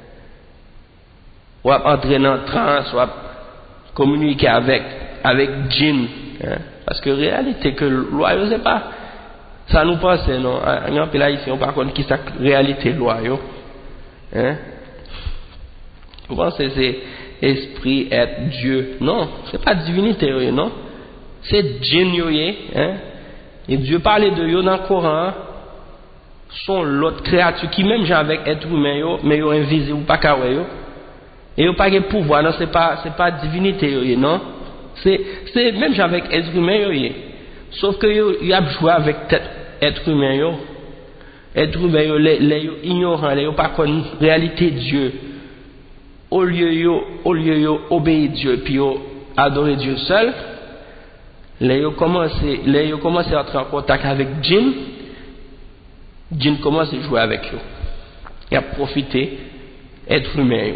Ou entrer dans trance ou communiquer avec djinn hein? Parce que réalité que loi je sais pas ça nous passe non en pays là ici on pas connaît qui ça réalité loi yo hein? Vous pensez c'est esprit être Dieu non c'est pas divinité yo non c'est djinn yo hein? Et Dieu parlait de yo dans le Coran sont l'autre créature qui même genre avec être humain yo mais yo invisible ou pas kawe yo et yo pas de pouvoir non c'est pas divinité yo non c'est même genre avec être humain yo sauf que yo a joué avec être humain yo les ignorants les yo pas connaît réalité Dieu au lieu yo obéir Dieu puis yo adorer Dieu seul les yo commencé à entrer en contact avec djinn commence à jouer avec eux. Il a profité être humain.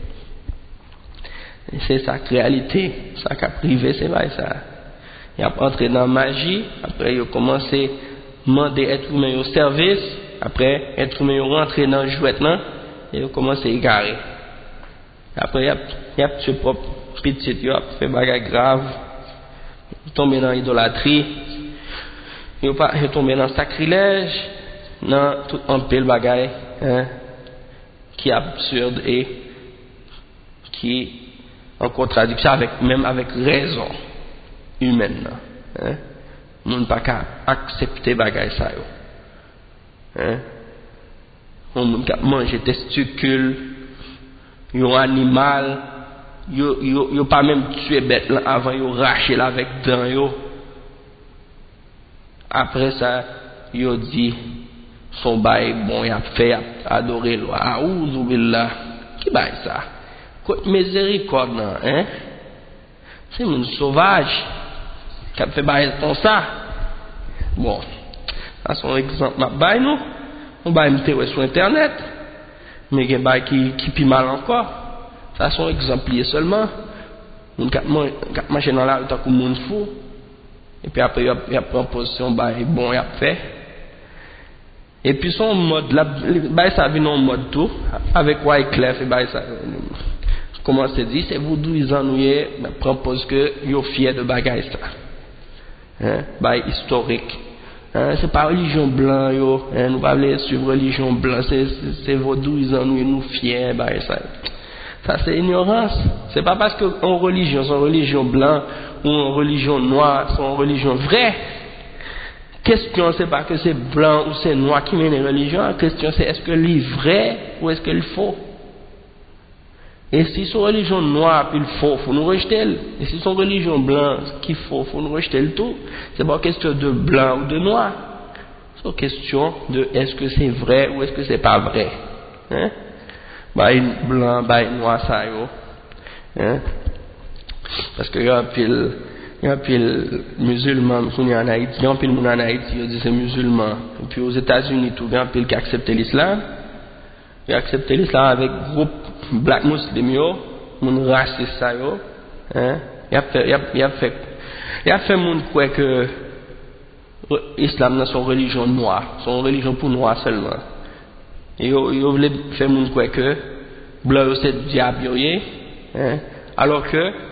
C'est sa réalité, ça qu'a privé, c'est vrai ça. Il a entré dans la magie, après il a commencé à demander être humain au service, après être humain rentré dans le jouettement, et il a commencé à égarer. Après il a tué propre petit, il a fait bagarre grave, il est tombé dans l'idolâtrie, il est tombé dans le sacrilège. Non, tout un peu le bagaille hein, qui est absurde et qui est en contradiction même avec raison humaine hein. On ne peut pas accepter bagaille ça yo hein. On ne peut pas manger testicules un animal yo pas même tuer bête là avant yo racher là avec dents yo après ça yo dit son bail bon il a fait adorer loi aouzu billah qui bail ça côte miséricorde hein c'est une sauvage qui a fait bail comme ça bon ça son exemple m'a bail nous on bail me sur internet mais il y a bail qui pi mal encore ça son exemple seulement on cap marcher dans la rue tant que monde fou et puis après il a prend position bail bon il a fait. Et puis son mode là ça vient en mode tout avec Wyclef et ça comment c'est dit c'est vous douze ans nous prend pose que yo fier de bagaille ça hein historique hein c'est pas religion blanc yo hein nous pas aller suivre religion blanc c'est vos 12 ans nous fier ça c'est ignorance c'est pas parce que en religion blanc ou en religion noire sont religion vraie. Question c'est pas que c'est blanc ou c'est noir qui mène la religion, la question c'est est-ce que c'est vrai ou est-ce que c'est faux. Et si c'est religion noire puis le faux, faut nous rejeter. Et si c'est religion blanc qui faut nous rejeter le tout. C'est pas question de blanc ou de noir. C'est question de est-ce que c'est vrai ou est-ce que c'est pas vrai. Hein? Bah blanc, bah noir ça yo. Hein? Parce que il y a un pile musulman qui est en Haïti, il y a un pile moun en Haïti, il dit c'est musulman. Et puis aux États-Unis tout, il y a un pile qui a accepté l'islam. Il a accepté l'islam avec groupe black muslim yo, moun raciste ça yo, hein? Il a fait moun croire que l'islam n'est son religion noire, son religion pour noir seulement. Et il voulait faire moun croire que blanc c'est diable yo, hein? Alors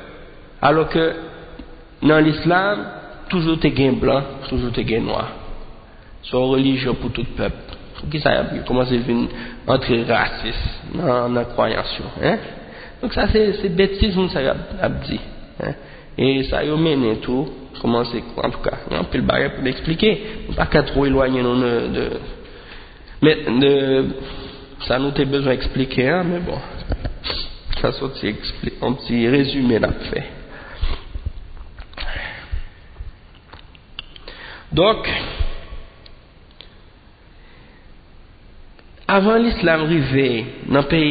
que dans l'islam, toujours t'es gain blanc, toujours t'es gain noir. C'est une religion pour tout peuple. Qui ça commence à venir entrer raciste dans la croyance. Hein? Donc ça c'est bêtise ça a dit. Hein? Et ça y mène tout. Comment c'est quoi en tout cas. On peut le barrer pour l'expliquer. Pas qu'à trop éloigner mais ça nous a besoin d'expliquer, hein? Mais bon. Ça c'est un petit résumé l'a fait. Donc, avant l'islam arrivé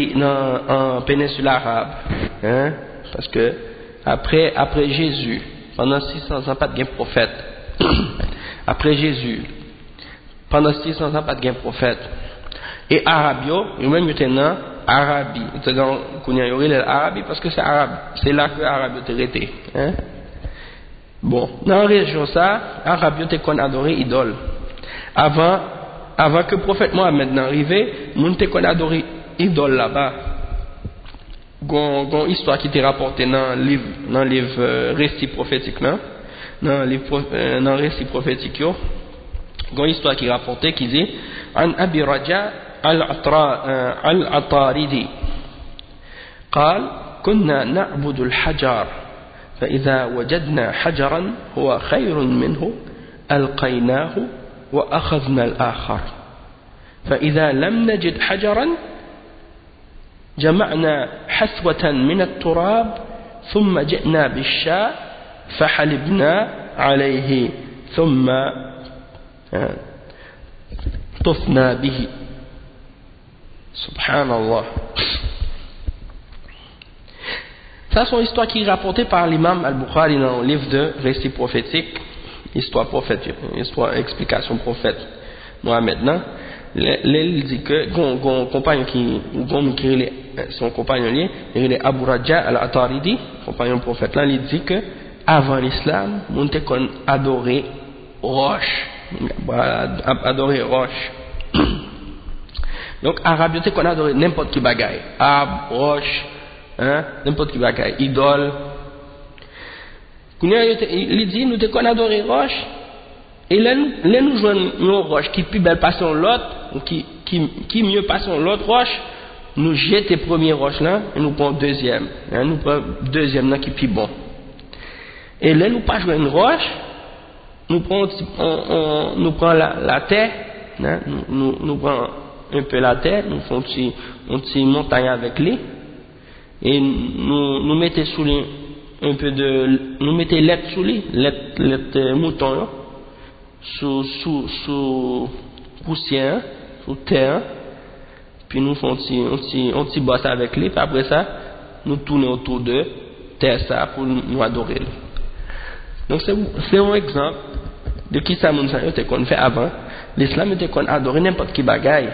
en péninsule arabe, hein, parce que après Jésus, pendant 600 ans pas de prophète. Après Jésus, pendant 600 ans pas de prophète. Et Arabio, et même maintenant Arabie, c'est dans l'Arabie parce que c'est arabe, c'est là que Arabie était arrêté, hein? Bon, dans la région ça, Arabie était qu'on adorait idole. Avant que le prophète Mohammed n'arrive, nous était qu'on adorait idole là-bas. Gon histoire qui était rapportée dans le livre récit prophétique là, dans le récit prophétique yo, gon histoire qui rapportait qui dit an Abi Raja al-Ataridi قال كنا نعبد الحجر فإذا وجدنا حجرا هو خير منه ألقيناه وأخذنا الآخر فإذا لم نجد حجرا جمعنا حثوة من التراب ثم جئنا بالشاء فحلبنا عليه ثم طفنا به Subhanallah. Ça, c'est une histoire qui est rapportée par l'imam Al-Bukhari dans le livre de récit prophétique, histoire prophète, histoire explication prophète Mohammed. Il dit que son compagnon son compagnon il est Abu Raja al-Ataridi, compagnon prophète là, il dit que avant l'islam, on était adoré roche, donc arabe c'était qu'on adorait n'importe qui bagaille, arbre, roche, hein, n'importe qui bagaille, idole. Il dit nous qu'on adorait roche, et là nous jouons une roche qui plus belle passons l'autre, ou qui mieux passons l'autre roche, nous jetons première roche là et nous prenons deuxième, hein, nous prenons deuxième là qui plus bon. Et là nous pas jouer une roche, nous prenons la terre, hein, nous prenons un peu la terre, nous faisons une petite montagne avec lui, et nous mettons sous lui un peu nous mettons l'être sous lui, l'être mouton là, sous poussière, sous terre, puis nous faisons un petit boss avec lui, puis après ça, nous tournons autour de terre ça pour nous adorer. Donc c'est un exemple de qui ça nous était qu'on fait avant. L'islam était qu'on adorait n'importe qui bagaille.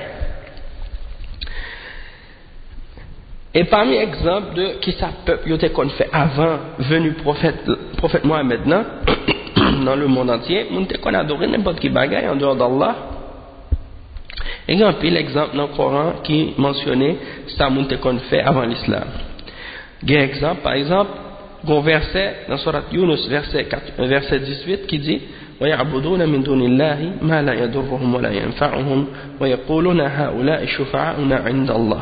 Et parmi les exemples de qui ça peuple était qu'on fait avant venu prophète Mohammed dans le monde entier, on était qu'on adorait n'importe qui bagaille en dehors d'Allah. Et il y a un peu l'exemple dans le Coran qui mentionnait ça on était qu'on fait avant l'islam. Il y a un exemple, par exemple, un verset dans Surat Yunus, verset 18 qui dit وَيَعْبُدُونَ مِن دُونِ اللَّهِ مَا لَا يَضُرُّهُمْ وَلَا يَنْفَعُهُمْ وَيَقُولُونَ هَؤُلَاءِ شُفَعَاؤُنَا عِندَ اللَّهِ.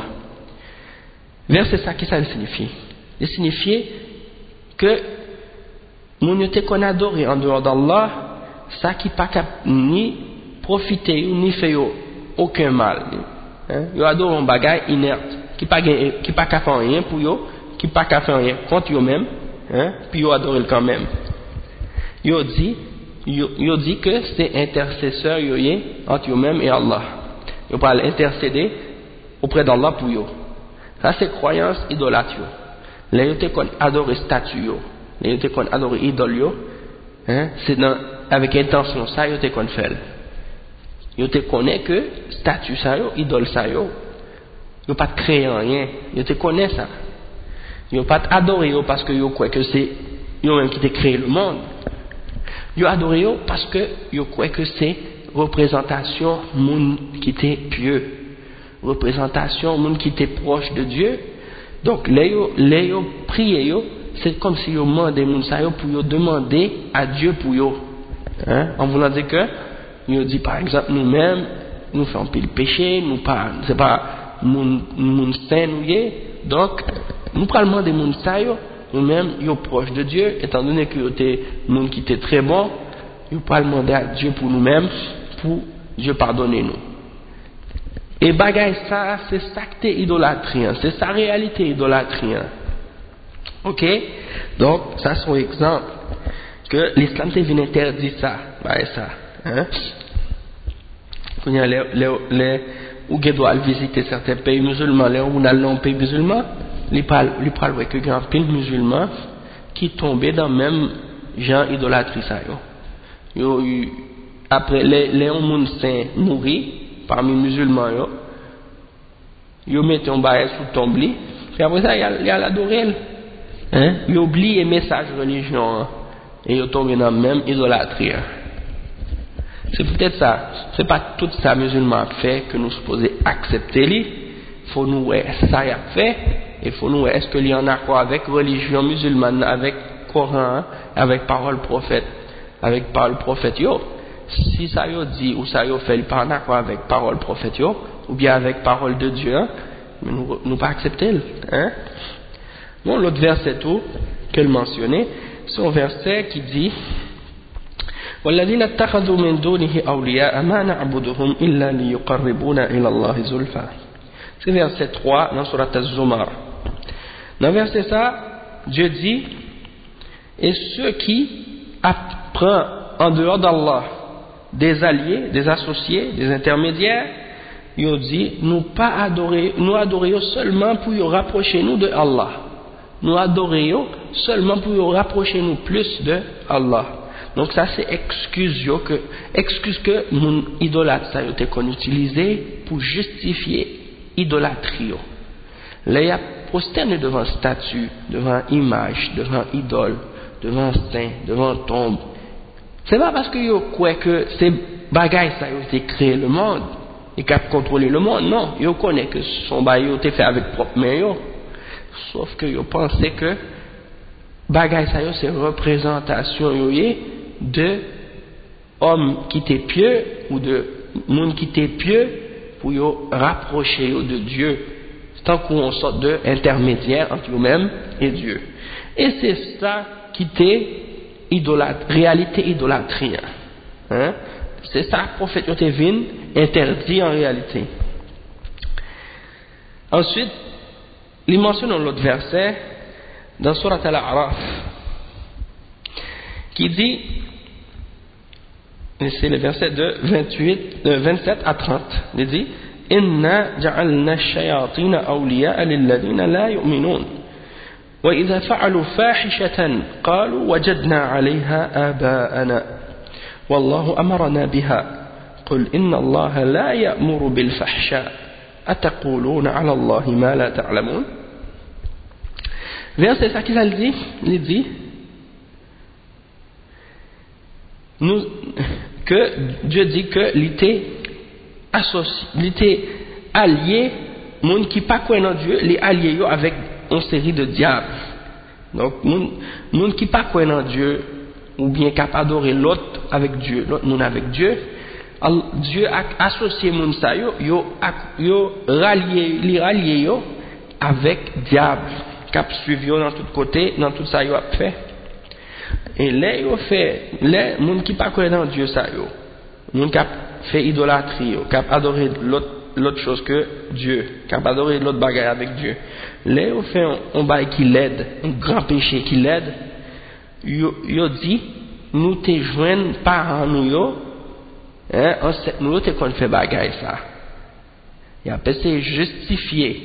Verset ça, qu'est-ce que ça signifie? Il signifie que nous ne qu'on adore en dehors d'Allah, ça qui pas ni profiter ni faire aucun mal. Ils adorent un bagage inerte, qui pas faire rien pour eux, qui pas faire rien contre eux-mêmes, puis ils adorent quand même. Ils dit que c'est intercesseur entre eux-mêmes et Allah. Ils vont intercéder auprès d'Allah pour eux. Ça c'est croyance idolâtre. Les gens qui adorent statue, les gens qui adorent idole, c'est avec intention ça ils qu'on fait. Ils te connaissent que statue ça idole ça ils pas créé rien, ils te connaissent ça. Ils pas adoré parce que ils croient que c'est eux même qui ont créé le monde. Ils adorent parce que ils croient que c'est représentation monde qui était pieux. Représentation monde qui était proche de Dieu. Donc les prier c'est comme si yo demandé moun sa yo pour yo demander à Dieu pour yo, en voulant dire que yo dit par exemple nous-mêmes nous faisons pile péché, nous pas c'est pas moun saint nous donc nous prenons demander moun sa yo nous-mêmes yo proche de Dieu étant donné que yo était monde qui était très bon, yo pas demander à Dieu pour nous-mêmes pour Dieu pardonner nous. Et bagay ça, c'est ça que t'es idolâtrie, c'est sa réalité idolâtrie. Ok? Donc, ça c'est un exemple que l'islam t'est venu interdire ça, ça. Quand il y a les où on doit visiter certains pays musulmans, là où on a un pays musulman, il parle avec un grand pays musulman qui tombait dans le même gens idolâtrie ça yo après les gens saint mourir parmi musulmans yo mettent un bail sous tombli puis après ça il y a l'adorer hein yo oublie les messages religion et yo tombe dans même idolâtrie. C'est peut-être ça, c'est pas tout ça musulman fait que nous supposons accepter lui. Faut nous ça y a fait et faut nous est-ce que il y en a quoi avec religion musulmane, avec Coran, avec parole prophète, yo. Si ça yo dit ou ça yo fait il pas en accord avec parole prophète yo ou bien avec parole de Dieu, mais nous pas accepter hein. Bon, l'autre verset tout qu'elle mentionnait, c'est un verset qui dit والذين اتخذوا من دونه أولياء ما نعبدهم إلا ليقربونا إلى الله زلفى. C'est verset 3 dans Surat Az-Zumar. Dans verset ça, Dieu dit et ceux qui apprennent en dehors d'Allah des alliés, des associés, des intermédiaires, ils dit nous adorions seulement pour y rapprocher nous de Allah. Nous adorions seulement pour y rapprocher nous plus de Allah. Donc ça c'est excuse que mon idolâtre ça été qu'on utilisé pour justifier idolâtrie. Là il y a prosterné devant statue, devant image, devant idole, devant saint, devant tombe. C'est pas parce que yo croit que ces bagailles ça ont été créé le monde et cap contrôler le monde, non, yo connaît que son bail yo été fait avec propre main yo. Sauf que yo pensait que bagaille ça yo c'est représentation yo de hommes qui étaient pieux ou de monde qui étaient pieux pour yo rapprocher yo de Dieu tant qu'on sorte de intermédiaire entre eux-mêmes et Dieu. Et c'est ça qui était réalité idolâtrie. Hein? C'est ça que le prophète Yotévin interdit en réalité. Ensuite, il mentionne dans l'autre verset dans Surat Al-A'raf qui dit, c'est le verset de 27 à 30, il dit إنا جعلنا الشياطين أولياء للذين لا يؤمنون وإذا فعلوا فاحشة قالوا وجدنا عليها آباءنا والله أمرنا بها قل إن الله لا يأمر بالفحشاء أتقولون على الله ما لا تعلمون. Verset ça qu'il dit, il dit que Dieu dit que l'ité associé, l'ité allié, monde qui pas croit en Dieu, les alliés avec une série de diables. Donc monde qui pas croit en Dieu ou bien capable d'adorer l'autre avec Dieu, l'autre monde avec Dieu, Dieu a associé monde ça yo rallié avec diable, cap suivi dans tous côtés, dans tout ça yo a fait. Et là yo fait les monde qui pas croit en Dieu ça yo, monde qui fait idolâtrie, qui a adoré l'autre chose que Dieu, qui a adoré l'autre bagaille avec Dieu. Là, on fait un bail qui l'aide, un grand péché qui l'aide. Yo dit, nous te joignent par nous, hein, nous te qu'on fait bagaille ça. Et après c'est justifié.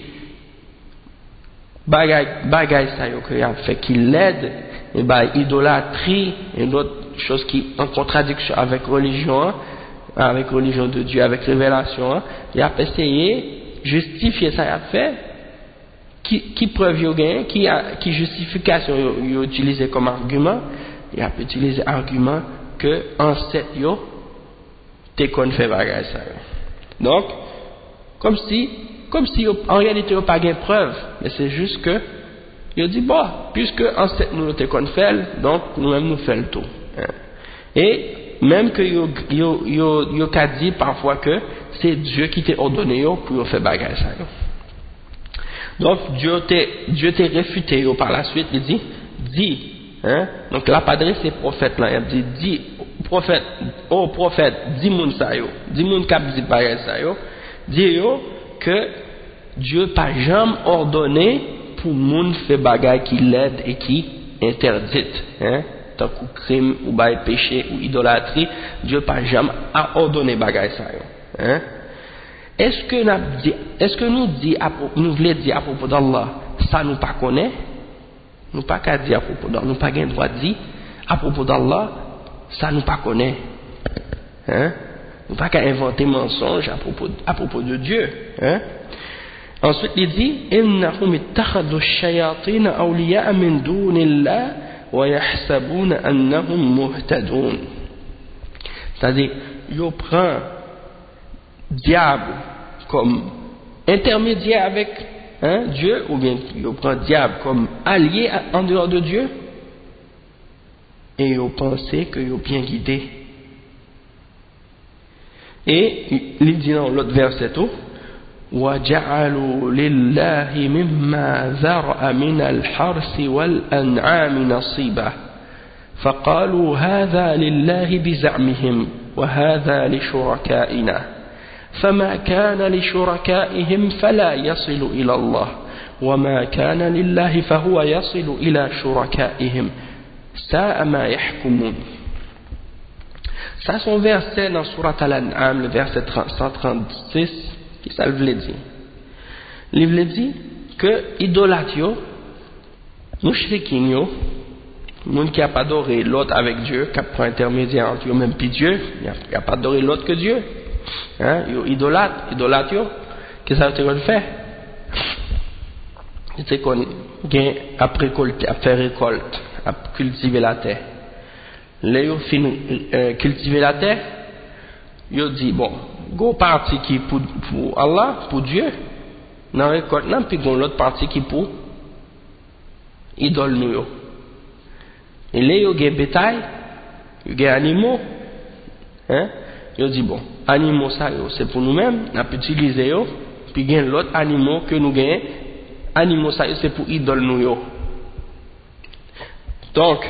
Bagaille ça yo que a fait qui l'aide, et bail idolâtrie et d'autres choses qui en contradiction avec religion de Dieu, avec révélation, il a essayé justifier ça, il a fait, qui preuve il gagne, qui justification il a utilisé comme argument, il a utilisé argument que ancêtre yo te kon fait bagage ça. Donc comme si en réalité il pas gain preuve, mais c'est juste que il dit bon, puisque ancêtre nous te kon fait, donc nous-mêmes nous faisons le tout. Et même que yo qu'a dit parfois que c'est Dieu qui t'a ordonné pour faire bagage ça. Donc Dieu t'a réfuté par la suite, il dit hein, donc là pas adressé prophète là, il dit prophète, oh prophète, dis moun ça yo, dis moun k'ap dit bagage ça yo, dis yo que Dieu pas jamais ordonné pour moun faire bagage qui l'aide et qui interdite, hein. Tant que crime ou bail péché ou idolâtrie, Dieu pas jamais a ordonné bagaille ça yo. Hein? Est-ce que nous voulons dire à propos d'Allah, ça nous pas connaît? Nous pas qu'à dire à propos d'Allah, nous pas gain droit de dire à propos d'Allah, ça nous pas connaît. Hein? Nous pas qu'à inventer mensonges à propos de Dieu. Hein? Ensuite, il dit innahum ittakhadhu ash-shayatin awliya'a min dunillah wa yahsabuna annahum muhtadun. C'est-à-dire, ils prennent diable comme intermédiaire avec Dieu, ou bien ils prennent diable comme allié en dehors de Dieu, et ils pensent qu'ils sont bien guidés. Et il dit dans l'autre verset tout, وَجَعَلُوا لِلَّهِ مِمَّا ذَرَأَ مِنَ الْحَرْثِ وَالْأَنْعَامِ نَصِيبًا فَقَالُوا هَذَا لِلَّهِ بِزَعْمِهِمْ وَهَذَا لِشُرَكَائِنَا فَمَا كَانَ لِشُرَكَائِهِمْ فَلَا يَصِلُ إِلَى اللَّهِ وَمَا كَانَ لِلَّهِ فَهُوَ يَصِلُ إِلَى شُرَكَائِهِمْ سَاءَ مَا يَحْكُمُونَ. Ça, c'est un verset dans Surat Al-An'am, le verset 136, qui ça veut dire. Il veut dire que idolâtres, mouchrikin, les gens qui n'ont pas adoré l'autre avec Dieu, qui prend intermédiaire entre eux, même puis Dieu, il n'y a pas adoré l'autre que Dieu. Hein? Idolâtres, qu'est-ce que ça veut faire? C'est qu'on a fait récolte, à cultiver la terre. Là, ils finissent cultiver la terre, ils disent, bon, go partie qui pour Allah, pour Dieu, dans la récolte, puis l'autre partie qui pour idole nous. Et là, ils ont des bétail, ils ont des animaux, hein? Ils disent, bon, animaux ça, c'est pour nous-mêmes, on peut utiliser, puis il y a l'autre animaux que nous gagnons, animaux ça, c'est pour idole nous. Donc,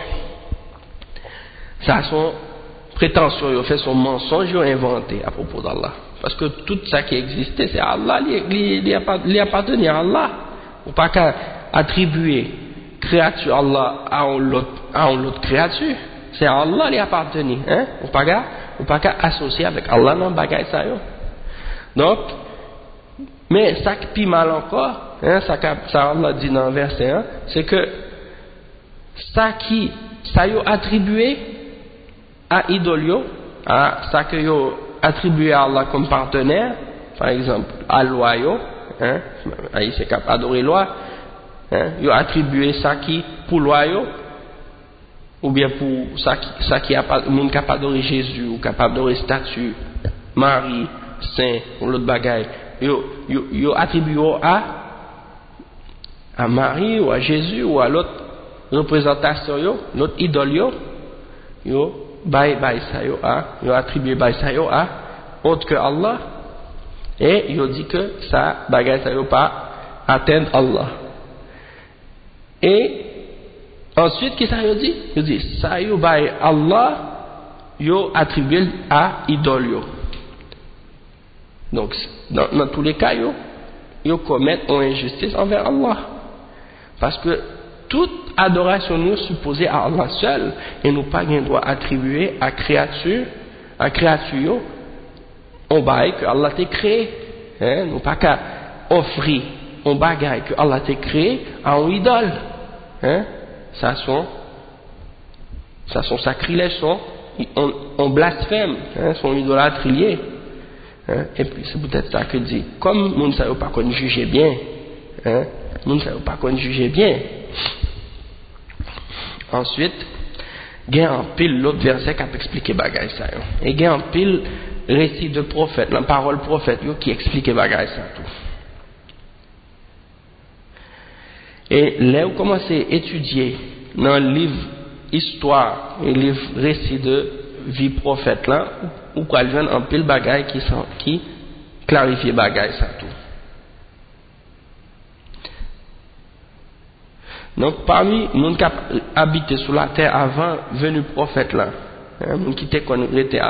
ça son prétention, il fait son mensonge, il a inventé à propos d'Allah. Parce que tout ça qui existait, c'est Allah, il appartenait à Allah. On ne peut pas qu'à attribuer créature Allah à une autre créature. C'est à Allah qui appartenait. Hein? On ne peut pas qu'à associer avec Allah dans le bagage ça. Donc, mais ça qui est mal encore, hein, ça Allah dit dans le verset 1, c'est que ça y a attribué à idolio, à ça que yo attribué à Allah comme partenaire, par exemple à loi hein, il c'est capable d'adorer loi, hein, yo attribué ça qui pour loi ou bien pour ça qui a pas monde capable d'adorer Jésus ou capable d'adorer statue, Marie, saint ou l'autre bagaille, yo attribué à Marie ou à Jésus ou à l'autre représentation l'autre idole yo ils ont attribué à autre que Allah, et ils ont dit que ça bagay ça pas atteindre Allah. Et ensuite qu'est-ce qu'ils ont dit? Ils ont dit ça yo bay Allah, ils ont attribué à idole. Donc dans tous les cas ils commettent une injustice envers Allah, parce que toute adoration nous supposée à Allah seul, et nous pas gain droit attribuer à créature on bail que Allah t'a créé, hein, nous pas qu'à offrir on bagaille que Allah t'a créé à une idole, hein, ça sont sacrilèges, on blasphème, hein, son idolâtre lié, hein, et puis c'est peut-être ça que dit, comme nous ne savons pas qu'on juger bien, hein, nous ne savons pas qu'on juger bien. Ensuite, il y a un pile l'autre verset qui a expliqué bagay ça. Et il y a un pile récit de prophète, la parole prophète qui explique bagay ça tout. Et là, vous commencez à étudier dans le livre histoire et le livre récit de vie prophète là, ou quoi il vient un pile bagay qui clarifie bagay ça tout. Donc parmi les gens qui habitaient sur la terre avant venu prophète là, les gens qui étaient dans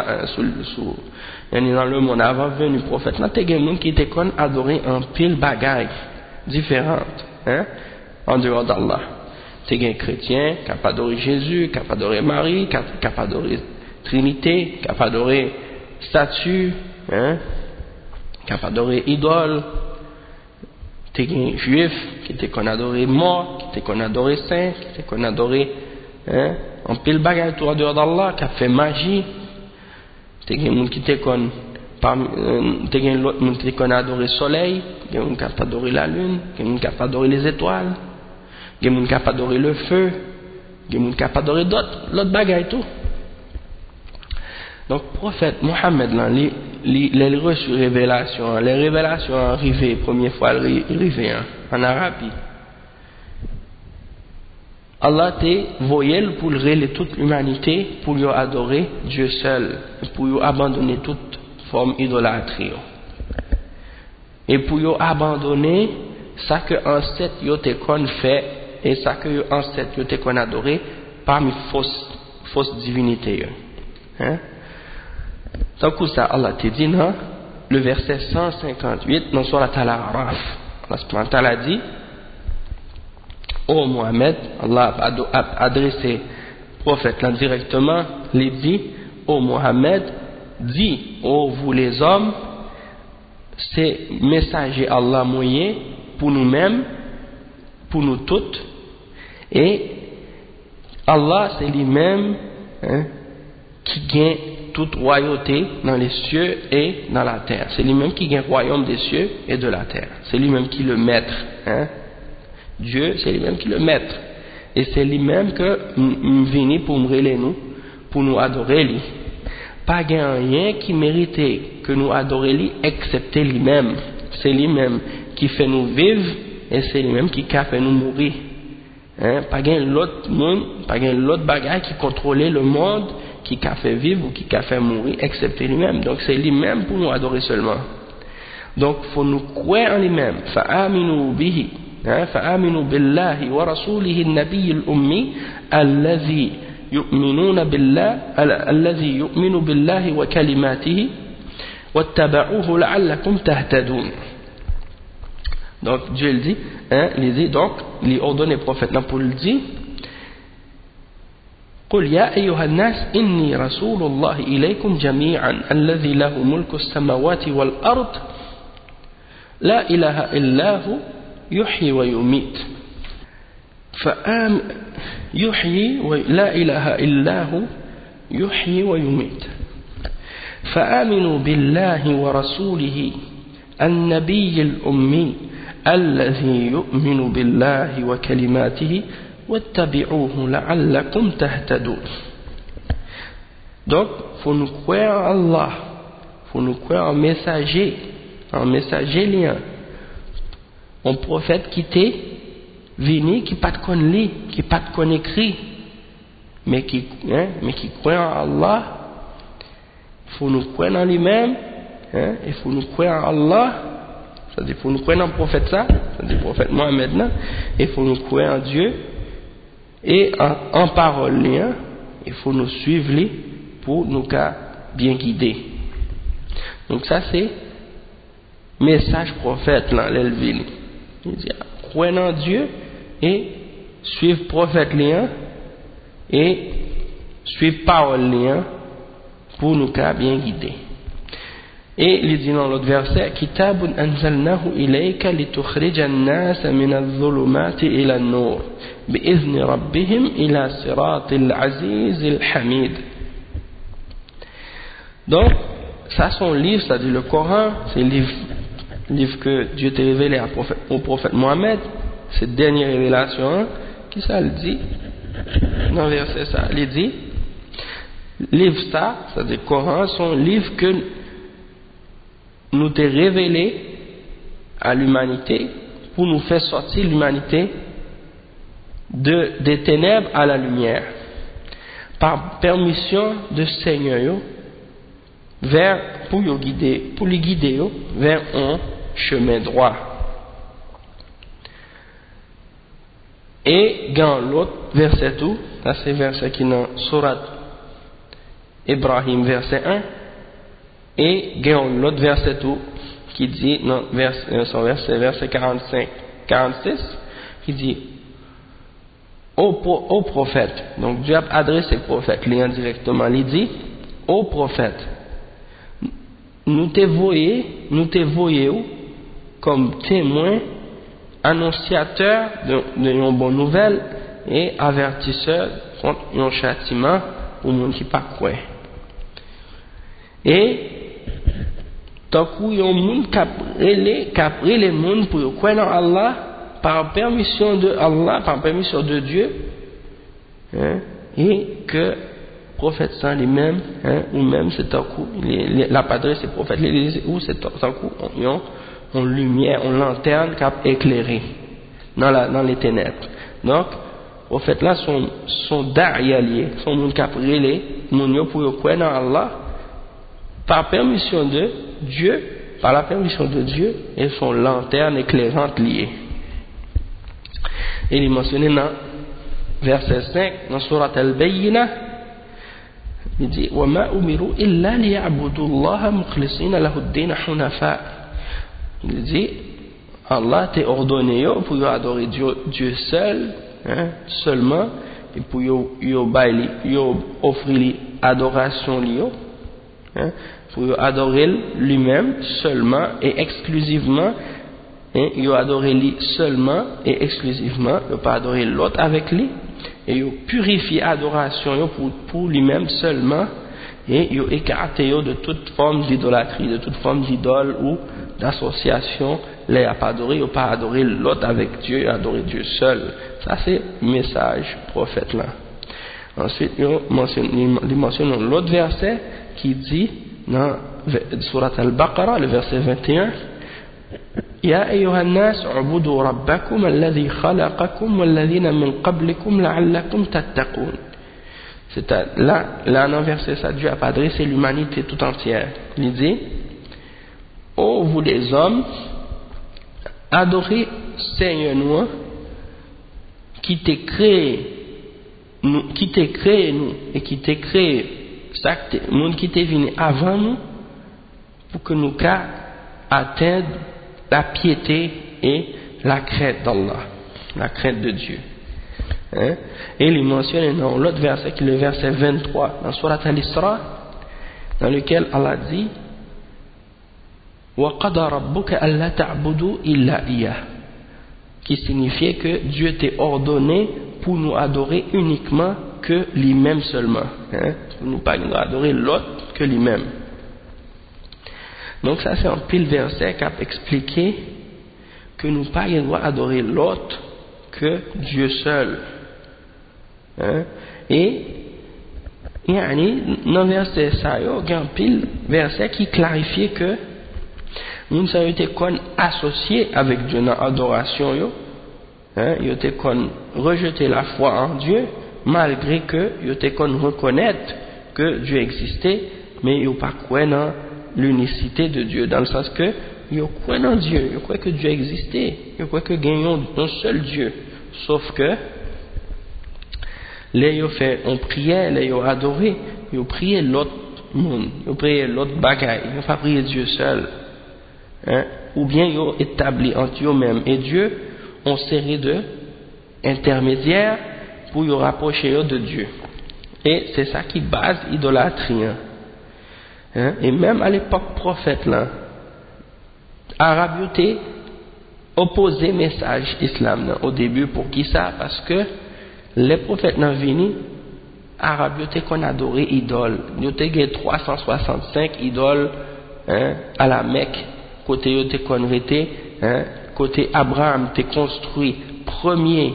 le monde avant venu prophète là, il y a des gens qui étaient adorés en pile bagaille différentes, hein, en dehors d'Allah. Il y a des chrétiens qui n'ont pas adoré Jésus, qui n'ont pas adoré Marie, qui n'ont pas adoré Trinité, qui n'ont pas adoré statue, hein, qui n'ont pas adoré idole. Il y a des juifs qui étaient qu'on adorait mort, qui étaient qu'on adorait saint, qui étaient qu'on adorait en pile bagay tout en dehors d'Allah, qui a fait magie, t'es un monde qui te connaît, t'es un autre monde qui te connaît adorer le soleil, t'es un monde qui a adoré la lune, t'es un monde qui a adoré les étoiles, t'es un monde qui a adoré le feu, t'es un monde qui a adoré l'autre bagay tout. Donc, prophète Mohammed, les reçu révélations, les révélations arrivées, première fois arrivées en Arabie. Allah t'a voyé pour révéler toute l'humanité, pour lui adorer Dieu seul, pour lui abandonner toute forme idolâtrie. Et pour lui abandonner ça que ancêtre yo te kon fait et ça que ancêtre yo te kon adoré parmi fausses divinités. Hein? Tant que ça, Allah te dit dans le verset 158 dans Surat Al-A'raf. Allah a dit: ô Mohammed, Allah a adressé prophète là directement, il dit: ô Mohammed, dis, ô vous les hommes, c'est messager Allah moyen pour nous-mêmes, pour nous toutes, et Allah c'est lui-même qui gagne toute royauté dans les cieux et dans la terre. C'est lui-même qui gagne le royaume des cieux et de la terre. C'est lui-même qui est le maître. Dieu, c'est lui-même qui est le maître. Et c'est lui-même que nous venons pour nous révéler nous, pour nous adorer lui. Pas rien qui méritait que nous adorions lui, excepté lui-même. C'est lui-même qui fait nous vivre et c'est lui-même qui fait nous mourir. Pas l'autre monde, pas l'autre bagage qui contrôlait le monde, qui a fait vivre ou qui a fait mourir, excepté lui-même. Donc c'est lui-même pour nous adorer seulement. Donc il faut nous croire en lui-même. Fa'aminu bihi, fa'aminu billahi wa rasulihi an-nabiy al-ummi alladhi yu'minuna billah, alladhi yu'minu billahi wa kalimatihi wattaba'uhu la'allakum tahtadun. Donc Dieu le dit, il dit donc, il ordonne le prophète pour le dire: قل يا أيها الناس إني رسول الله إليكم جميعا الذي له ملك السماوات والأرض لا إله إلا هو يحيي ويميت لا إله إلا هو يحيي ويميت فآمنوا بالله ورسوله النبي الأمي الذي يؤمن بالله وكلماته واتبعوه لعلكم تهتدون. Donc, faut nous croire en Allah, faut nous croire en messager lien, un prophète qui t'est venu, qui pas de connaît, qui pas de connaît écrit, mais qui croit en Allah. Faut nous croire en lui-même, et faut nous croire en Allah. C'est-à-dire, faut nous croire en le prophète ça, c'est-à-dire le prophète Mohammed là, et faut nous croire en Dieu. Et en parole, il faut nous suivre pour nous bien guider. Donc ça c'est message prophète là, l'Elvin. Il dit: croyez en Dieu et suivre prophète et suivre parole pour nous bien guider. Et il dit dans l'autre verset: Kitabun anzalnahu ilayka litukhrija an-nasa min adh-dhulumati ila an-nur bi'izni rabbihim ila siratil azizil hamid. Donc, ça son livre, c'est-à-dire le Coran, c'est le livre que Dieu t'a révélé au prophète Mohammed, cette dernière révélation, qui ça le dit dans le verset ça, il dit: livre ça, c'est-à-dire le Coran, son livre que nous t'est révélé à l'humanité pour nous faire sortir l'humanité des ténèbres à la lumière par permission de Seigneur pour les guider vers un chemin droit. Et dans l'autre verset tout, ça c'est verset qui est dans Surat Ibrahim verset 1, et l'autre verset tout qui dit non, verset 45 46 qui dit: au prophète. Donc Dieu a adressé le prophète directement, il dit: au prophète, nous te voyons comme témoin, annonciateur d'une bonne nouvelle et avertisseur contre un châtiment pour les gens qui ne pas croient. Et tant qu'il y a un monde qui a pris les gens pour croire en Allah par permission de Allah, par permission de Dieu, hein, et que le prophète sans lui-même, hein, ou même c'est tant qu'il la patrie c'est prophète, ou c'est tant qu'il on lumière, on lanterne qui a éclairé dans les ténèbres. Donc, au fait là, son da'i lié, son monde qui a pris les gens pour croire en Allah, par permission de Dieu, par la permission de Dieu, et son lanterne éclairante liée. Et il est mentionné dans verset 5, dans Surat Al-Bayyinah, il dit وَمَا أُمِرُوا إِلَّا لِيَعْبُدُوا اللَّهَ مُخْلِصِينَ لَهُ الدِّينَ حُنَفَاءَ. Il dit Allah t'a ordonné pour adorer Dieu seul, hein, seulement, et pour offrir l'adoration lui, hein, pour adorer lui-même seulement et exclusivement, hein, il adorer lui seulement et exclusivement, il pas adorer l'autre avec lui, et il purifie l'adoration pour lui-même seulement, et il écarte de toute forme d'idolâtrie, de toute forme d'idole ou d'association. Là, il n'a pas adoré, il n'a pas adoré l'autre avec Dieu, il a adoré Dieu seul. Ça, c'est le message prophète là. Ensuite, il mentionne l'autre verset qui dit dans Surat Al-Baqarah, le verset 21, Ya ayyuhan nas ubudu rabbakum alladhi khalaqakum walladhina min qablikum la'allakum tattaqun. C'est là dans le verset ça, Dieu a adressé l'humanité tout entière. Il dit, ô vous les hommes, adorez Seigneur nous qui t'a créé nous et qui t'a créé monde qui t'est venu avant nous pour que nous atteignent la piété et la crainte d'Allah, la crainte de Dieu. Hein? Et il mentionne dans l'autre verset qui est le verset 23 dans Surat Al-Isra, dans lequel Allah dit وَقَضَى رَبُّكَ أَلَّا تَعْبُدُوا إِلَّا إِيَّهُ, qui signifiait que Dieu t'est ordonné pour nous adorer uniquement que lui-même seulement, hein? Pour nous pas nous adorer l'autre que lui-même. Donc ça c'est un pile verset qui a expliqué que nous pas le droit adorer l'autre que Dieu seul, hein? Et dans le verset ça, il y a un pile verset qui clarifie que nous avons été associés avec Dieu dans l'adoration, hein? Ils ont été rejeter la foi en Dieu malgré que ils ont été reconnaître que Dieu existait, mais ils n'ont pas cru dans l'unicité de Dieu, dans le sens que ils ont cru dans Dieu, ils ont cru que Dieu existait, ils ont cru que gagnons un seul Dieu, sauf que là ils ont fait on priait, là ils ont adoré, ils ont prié l'autre monde, ils ont prié l'autre bagaille, ils n'ont pas prié Dieu seul, hein? Ou bien ils ont établi entre eux-mêmes et Dieu une série de intermédiaires pour y rapprocher de Dieu, et c'est ça qui base l'idolâtrie, hein? Et même à l'époque prophète là, Arabe était opposé message islam là, au début. Pour qui ça? Parce que les prophètes n'ont venu, Arabe était qu'on adorait idole, il y a 365 idoles, hein, à la Mecque, côté était qu'on était, hein, côté Abraham était construit premier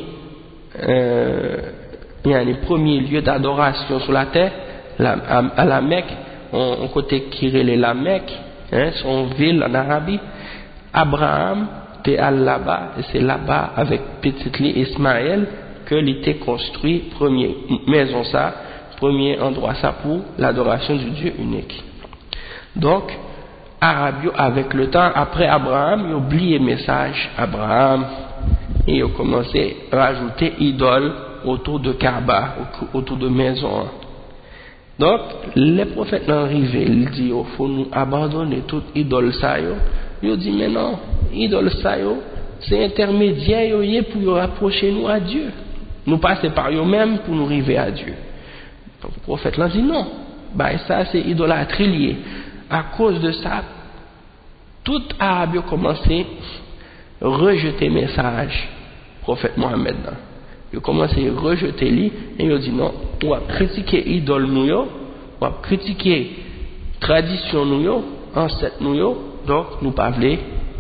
les premiers lieux d'adoration sur la terre, à la Mecque, on côté Kirel la Mecque, hein, son ville en Arabie. Abraham était là-bas, et c'est là-bas avec petit Ismaël que l'était construit premier maison ça, premier endroit ça pour l'adoration du Dieu unique. Donc Arabes avec le temps après Abraham, ils ont oublié le message Abraham et ils ont commencé à rajouter idoles autour de Kaaba, autour de maison. Donc les prophètes sont arrivés, ils disent il faut nous abandonner toute idole ça yo. Ils disent mais non, idole ça yo, c'est intermédiaire pour rapprocher nous à Dieu. Nous passer par eux-mêmes pour nous arriver à Dieu. Donc le prophète là dit non, bah ça c'est idolâtrie liée. À cause de ça, tout Arabe a commencé à rejeter le message prophète Mohammed. Ils ont commencé à rejeter lui et ils ont dit non, on va critiquer l'idole nous, on va critiquer tradition nous, ancêtre nous, donc nous pas voulons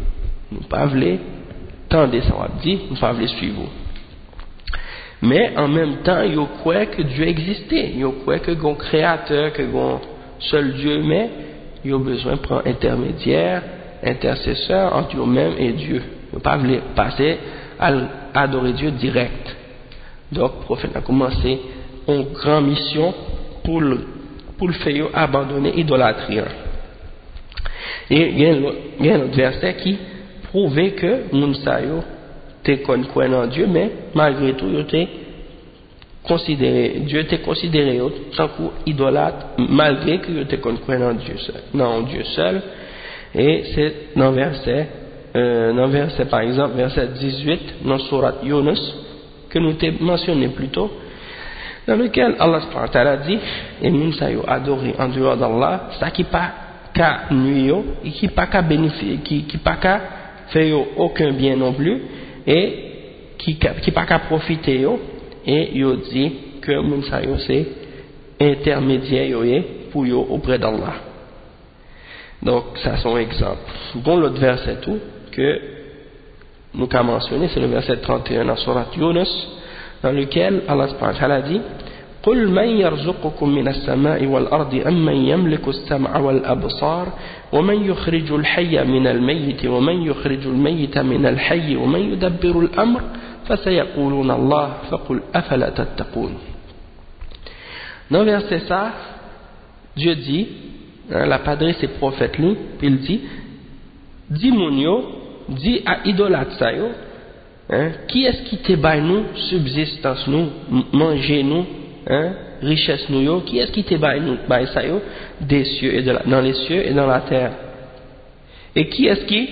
tendez ça, on va dire, nous pas voulons suivre. Mais en même temps, ils croient que Dieu existait, ils croient que un créateur, que un seul Dieu, mais ils ont besoin de prendre intermédiaire, intercesseur entre eux-mêmes et Dieu. Ils ne pas voulu passer à adorer Dieu direct. Donc, le prophète a commencé une grande mission pour le faire abandonner l'idolâtrie. Et il y a un autre verset qui prouvait que Mounsayo était connu en Dieu, mais malgré tout, Dieu était considéré tant qu'idolâtre, malgré qu'il était connu en Dieu seul. Non, Dieu seul. Et c'est dans verset par exemple, verset 18, dans Surat Yunus, que nous t'ai mentionné plus tôt, dans lequel Allah subhanahu wa ta'ala dit, et nous saillons adorer en dehors d'Allah, ça qui pas qu'à nuire, et qui pas qu'à bénéficier, qui pas qu'à faire aucun bien non plus, et qui pas qu'à profiter, et il dit que nous saillons c'est intermédiaire pour eux auprès d'Allah. Donc, ça c'est un exemple. Bon, l'autre verset tout, que nous avons mentionné, c'est le verset 31 dans Surat Yunus, dans lequel Allah subhanahu wa ta'ala dit قُلْ مَنْ يَرْزُقُكُم مِّنَ السَّمَاءِ وَالْأَرْضِ أَمَّنْ يَمْلِكُ السَّمْعَ وَالْأَبْصَارَ وَمَنْ يُخْرِجُ الْحَيَّ مِنَ الْمَيِّتِ وَمَنْ يُخْرِجُ الْمَيِّتَ مِنَ الْحَيِّ وَمَنْ يُدَبِّرُ الْأَمْرَ فَسَيَقُولُونَ اللَّهُ فَقُلْ أَفَلَا تَتَّقُونَ. Dans verset ça, Dieu dit, la padre ses prophètes lui, puis il dit, dis mounio, dis à idolâtre ça yo, qui est-ce qui te baille nous, subsistance nous, manger nous, richesse nous yo, qui est-ce qui te baille nous, baille ça yo, des cieux et dans les cieux et dans la terre. Et qui est-ce qui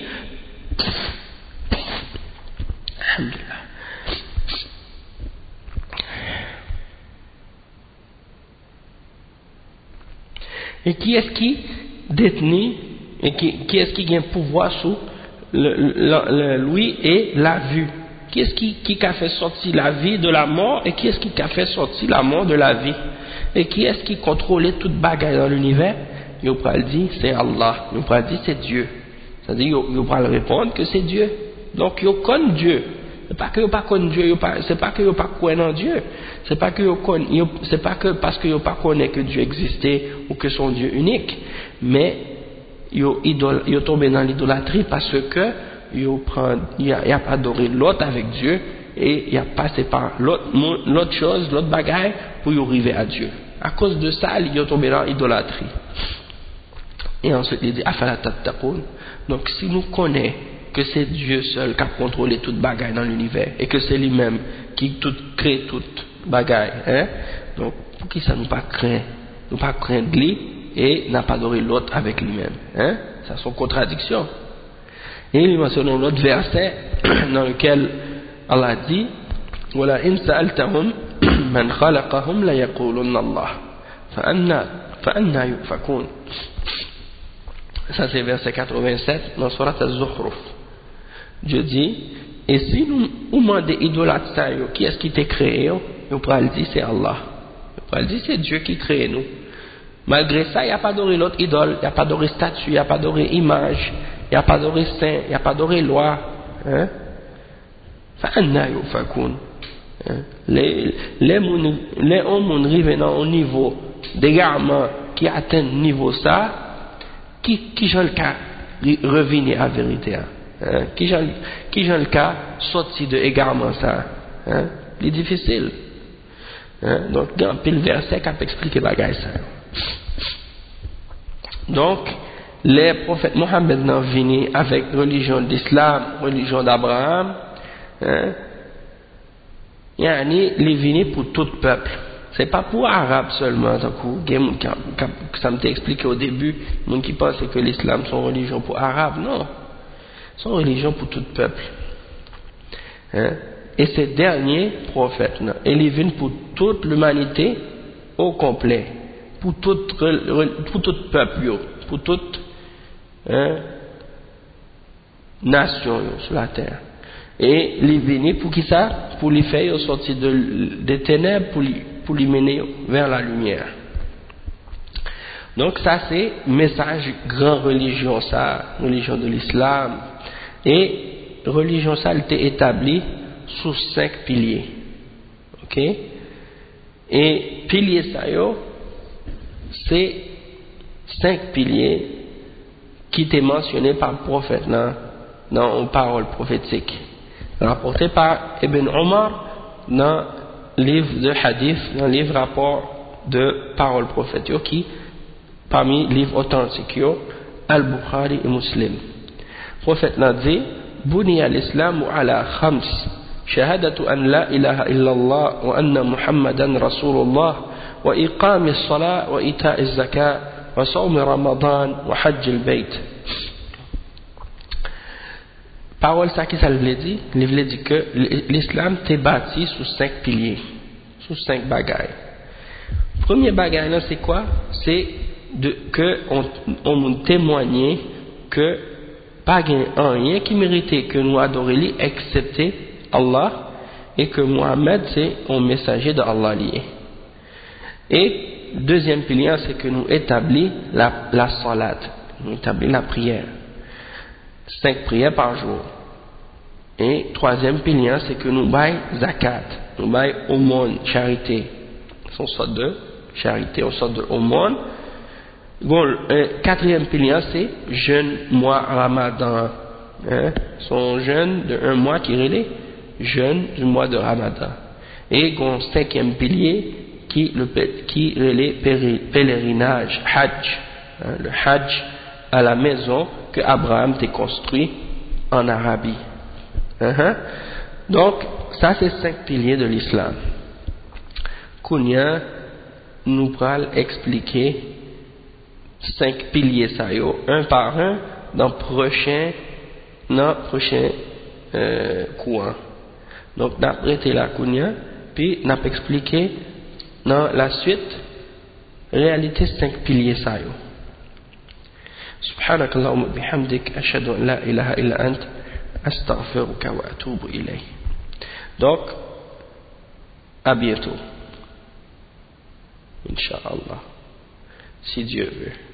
et qui est-ce qui détenait et qui est-ce qui a pouvoir sur l'ouïe et la vue? Qui est-ce qui a fait sortir la vie de la mort et qui est-ce qui a fait sortir la mort de la vie? Et qui est-ce qui contrôlait toute bagaille dans l'univers? Ils vont dire c'est Allah, ils vont dire c'est Dieu. C'est-à-dire ils vont répondre que c'est Dieu. Donc ils connaissent Dieu. C'est pas que ils pas connaissent Dieu, c'est pas que ils pas croient en Dieu. C'est pas que parce qu'ils pas connaissent que Dieu existait ou que son Dieu unique, mais ils tombent dans l'idolâtrie parce que ils a pas adoré l'autre avec Dieu et il a passé par l'autre chose, l'autre bagaille pour y arriver à Dieu. À cause de ça, ils ont tombé dans l'idolâtrie. Et ensuite il dit afala tattaqun. Donc si nous connaissons que c'est Dieu seul qui a contrôlé toute bagaille dans l'univers et que c'est lui-même qui crée toute bagaille, donc pour qui ça nous pas craindre lui et n'a pas adoré l'autre avec lui-même, ça sont contradictions. Et il mentionne un autre verset dans lequel Allah dit wala in sa'altahum man khalaqahum la yaqulunna Allah fa anna yufakun. Ça c'est verset 87 dans Surat Az-Zukhruf. Dieu dit, et si nous demandons idolâtres, qui est-ce qui t'a créé? Nous pourrons dire c'est Allah. Nous pourrons dire c'est Dieu qui crée nous. Malgré ça, il n'y a pas adoré l'autre idole, il n'y a pas adoré statue, il n'y a pas adoré image, il n'y a pas adoré saint, il n'y a pas adoré loi. Les hommes revenant au niveau d'égarement qui atteignent niveau ça, qui j'ai le cas revenir à vérité, qui j'ai le cas sorti de égarement ça, c'est difficile. Donc il y a un pile verset qui a expliqué bagaille ça. Donc les prophètes Mohammed sont venus avec religion d'Islam, religion d'Abraham, yani les venus pour tout peuple. C'est pas pour Arabes seulement, ça m'a expliqué au début, les gens qui pensaient que l'islam sont religion pour Arabes, non, sont religion pour tout peuple. Et ces derniers prophètes, ils viennent pour toute l'humanité au complet, pour tout peuple, pour toute nation sur la terre. et les bénir pour qui ça? Pour les faire sortir des ténèbres, pour les mener vers la lumière. Donc ça c'est message grand religion ça, religion de l'islam. Et religion ça elle était établie sous 5 piliers. OK? Et piliers ça yo, c'est 5 piliers qui étaient mentionnés par le prophète dans les paroles prophétiques, rapporté par Ibn Omar dans le livre de hadith, dans le livre rapport de paroles prophétiques, qui parmi les livres authentiques, Al-Bukhari et Muslim. Le prophète n'a dit Buni al-Islam ala khams, shahadatu an la ilaha illallah wa anna Muhammadan Rasulullah wa iqami as-salat wa ita'i az-zakat wa sawm Ramadan wa hajj al-bayt. Parole ça qui ça veut dire? Il veut dire que l'islam est bâti sous 5 piliers, sous 5 bagailles. Premier bagaille là c'est quoi? C'est que on nous témoigne que pas rien qui méritait que nous adorions excepté Allah, et que Mohammed c'est un messager d'Allah lié. Et deuxième pilier c'est que nous établissons la salat, nous établissons la prière, 5 prières par jour. Et troisième pilier c'est que nous baillons zakat, nous baillons aumône, charité, on sort de charité, on sort de aumône. Bon, quatrième pilier c'est jeûne mois Ramadan, son jeûne de un mois qui relève jeûne du mois de Ramadan. Et bon, cinquième pilier qui relève pèlerinage, hajj, le hajj à la maison que Abraham t'a construit en Arabie. Donc ça c'est 5 piliers de l'islam. Kounia nous pourra expliquer 5 piliers ça yo, un par un dans prochain courant. Donc n'a prêté la Kounia puis n'a expliqué dans la suite réalité 5 piliers ça yo. سبحانك اللهم وبحمدك أشهد أن لا إله إلا أنت أستغفرك وأتوب إليك. Donc à bientôt Inch'Allah si Dieu veut.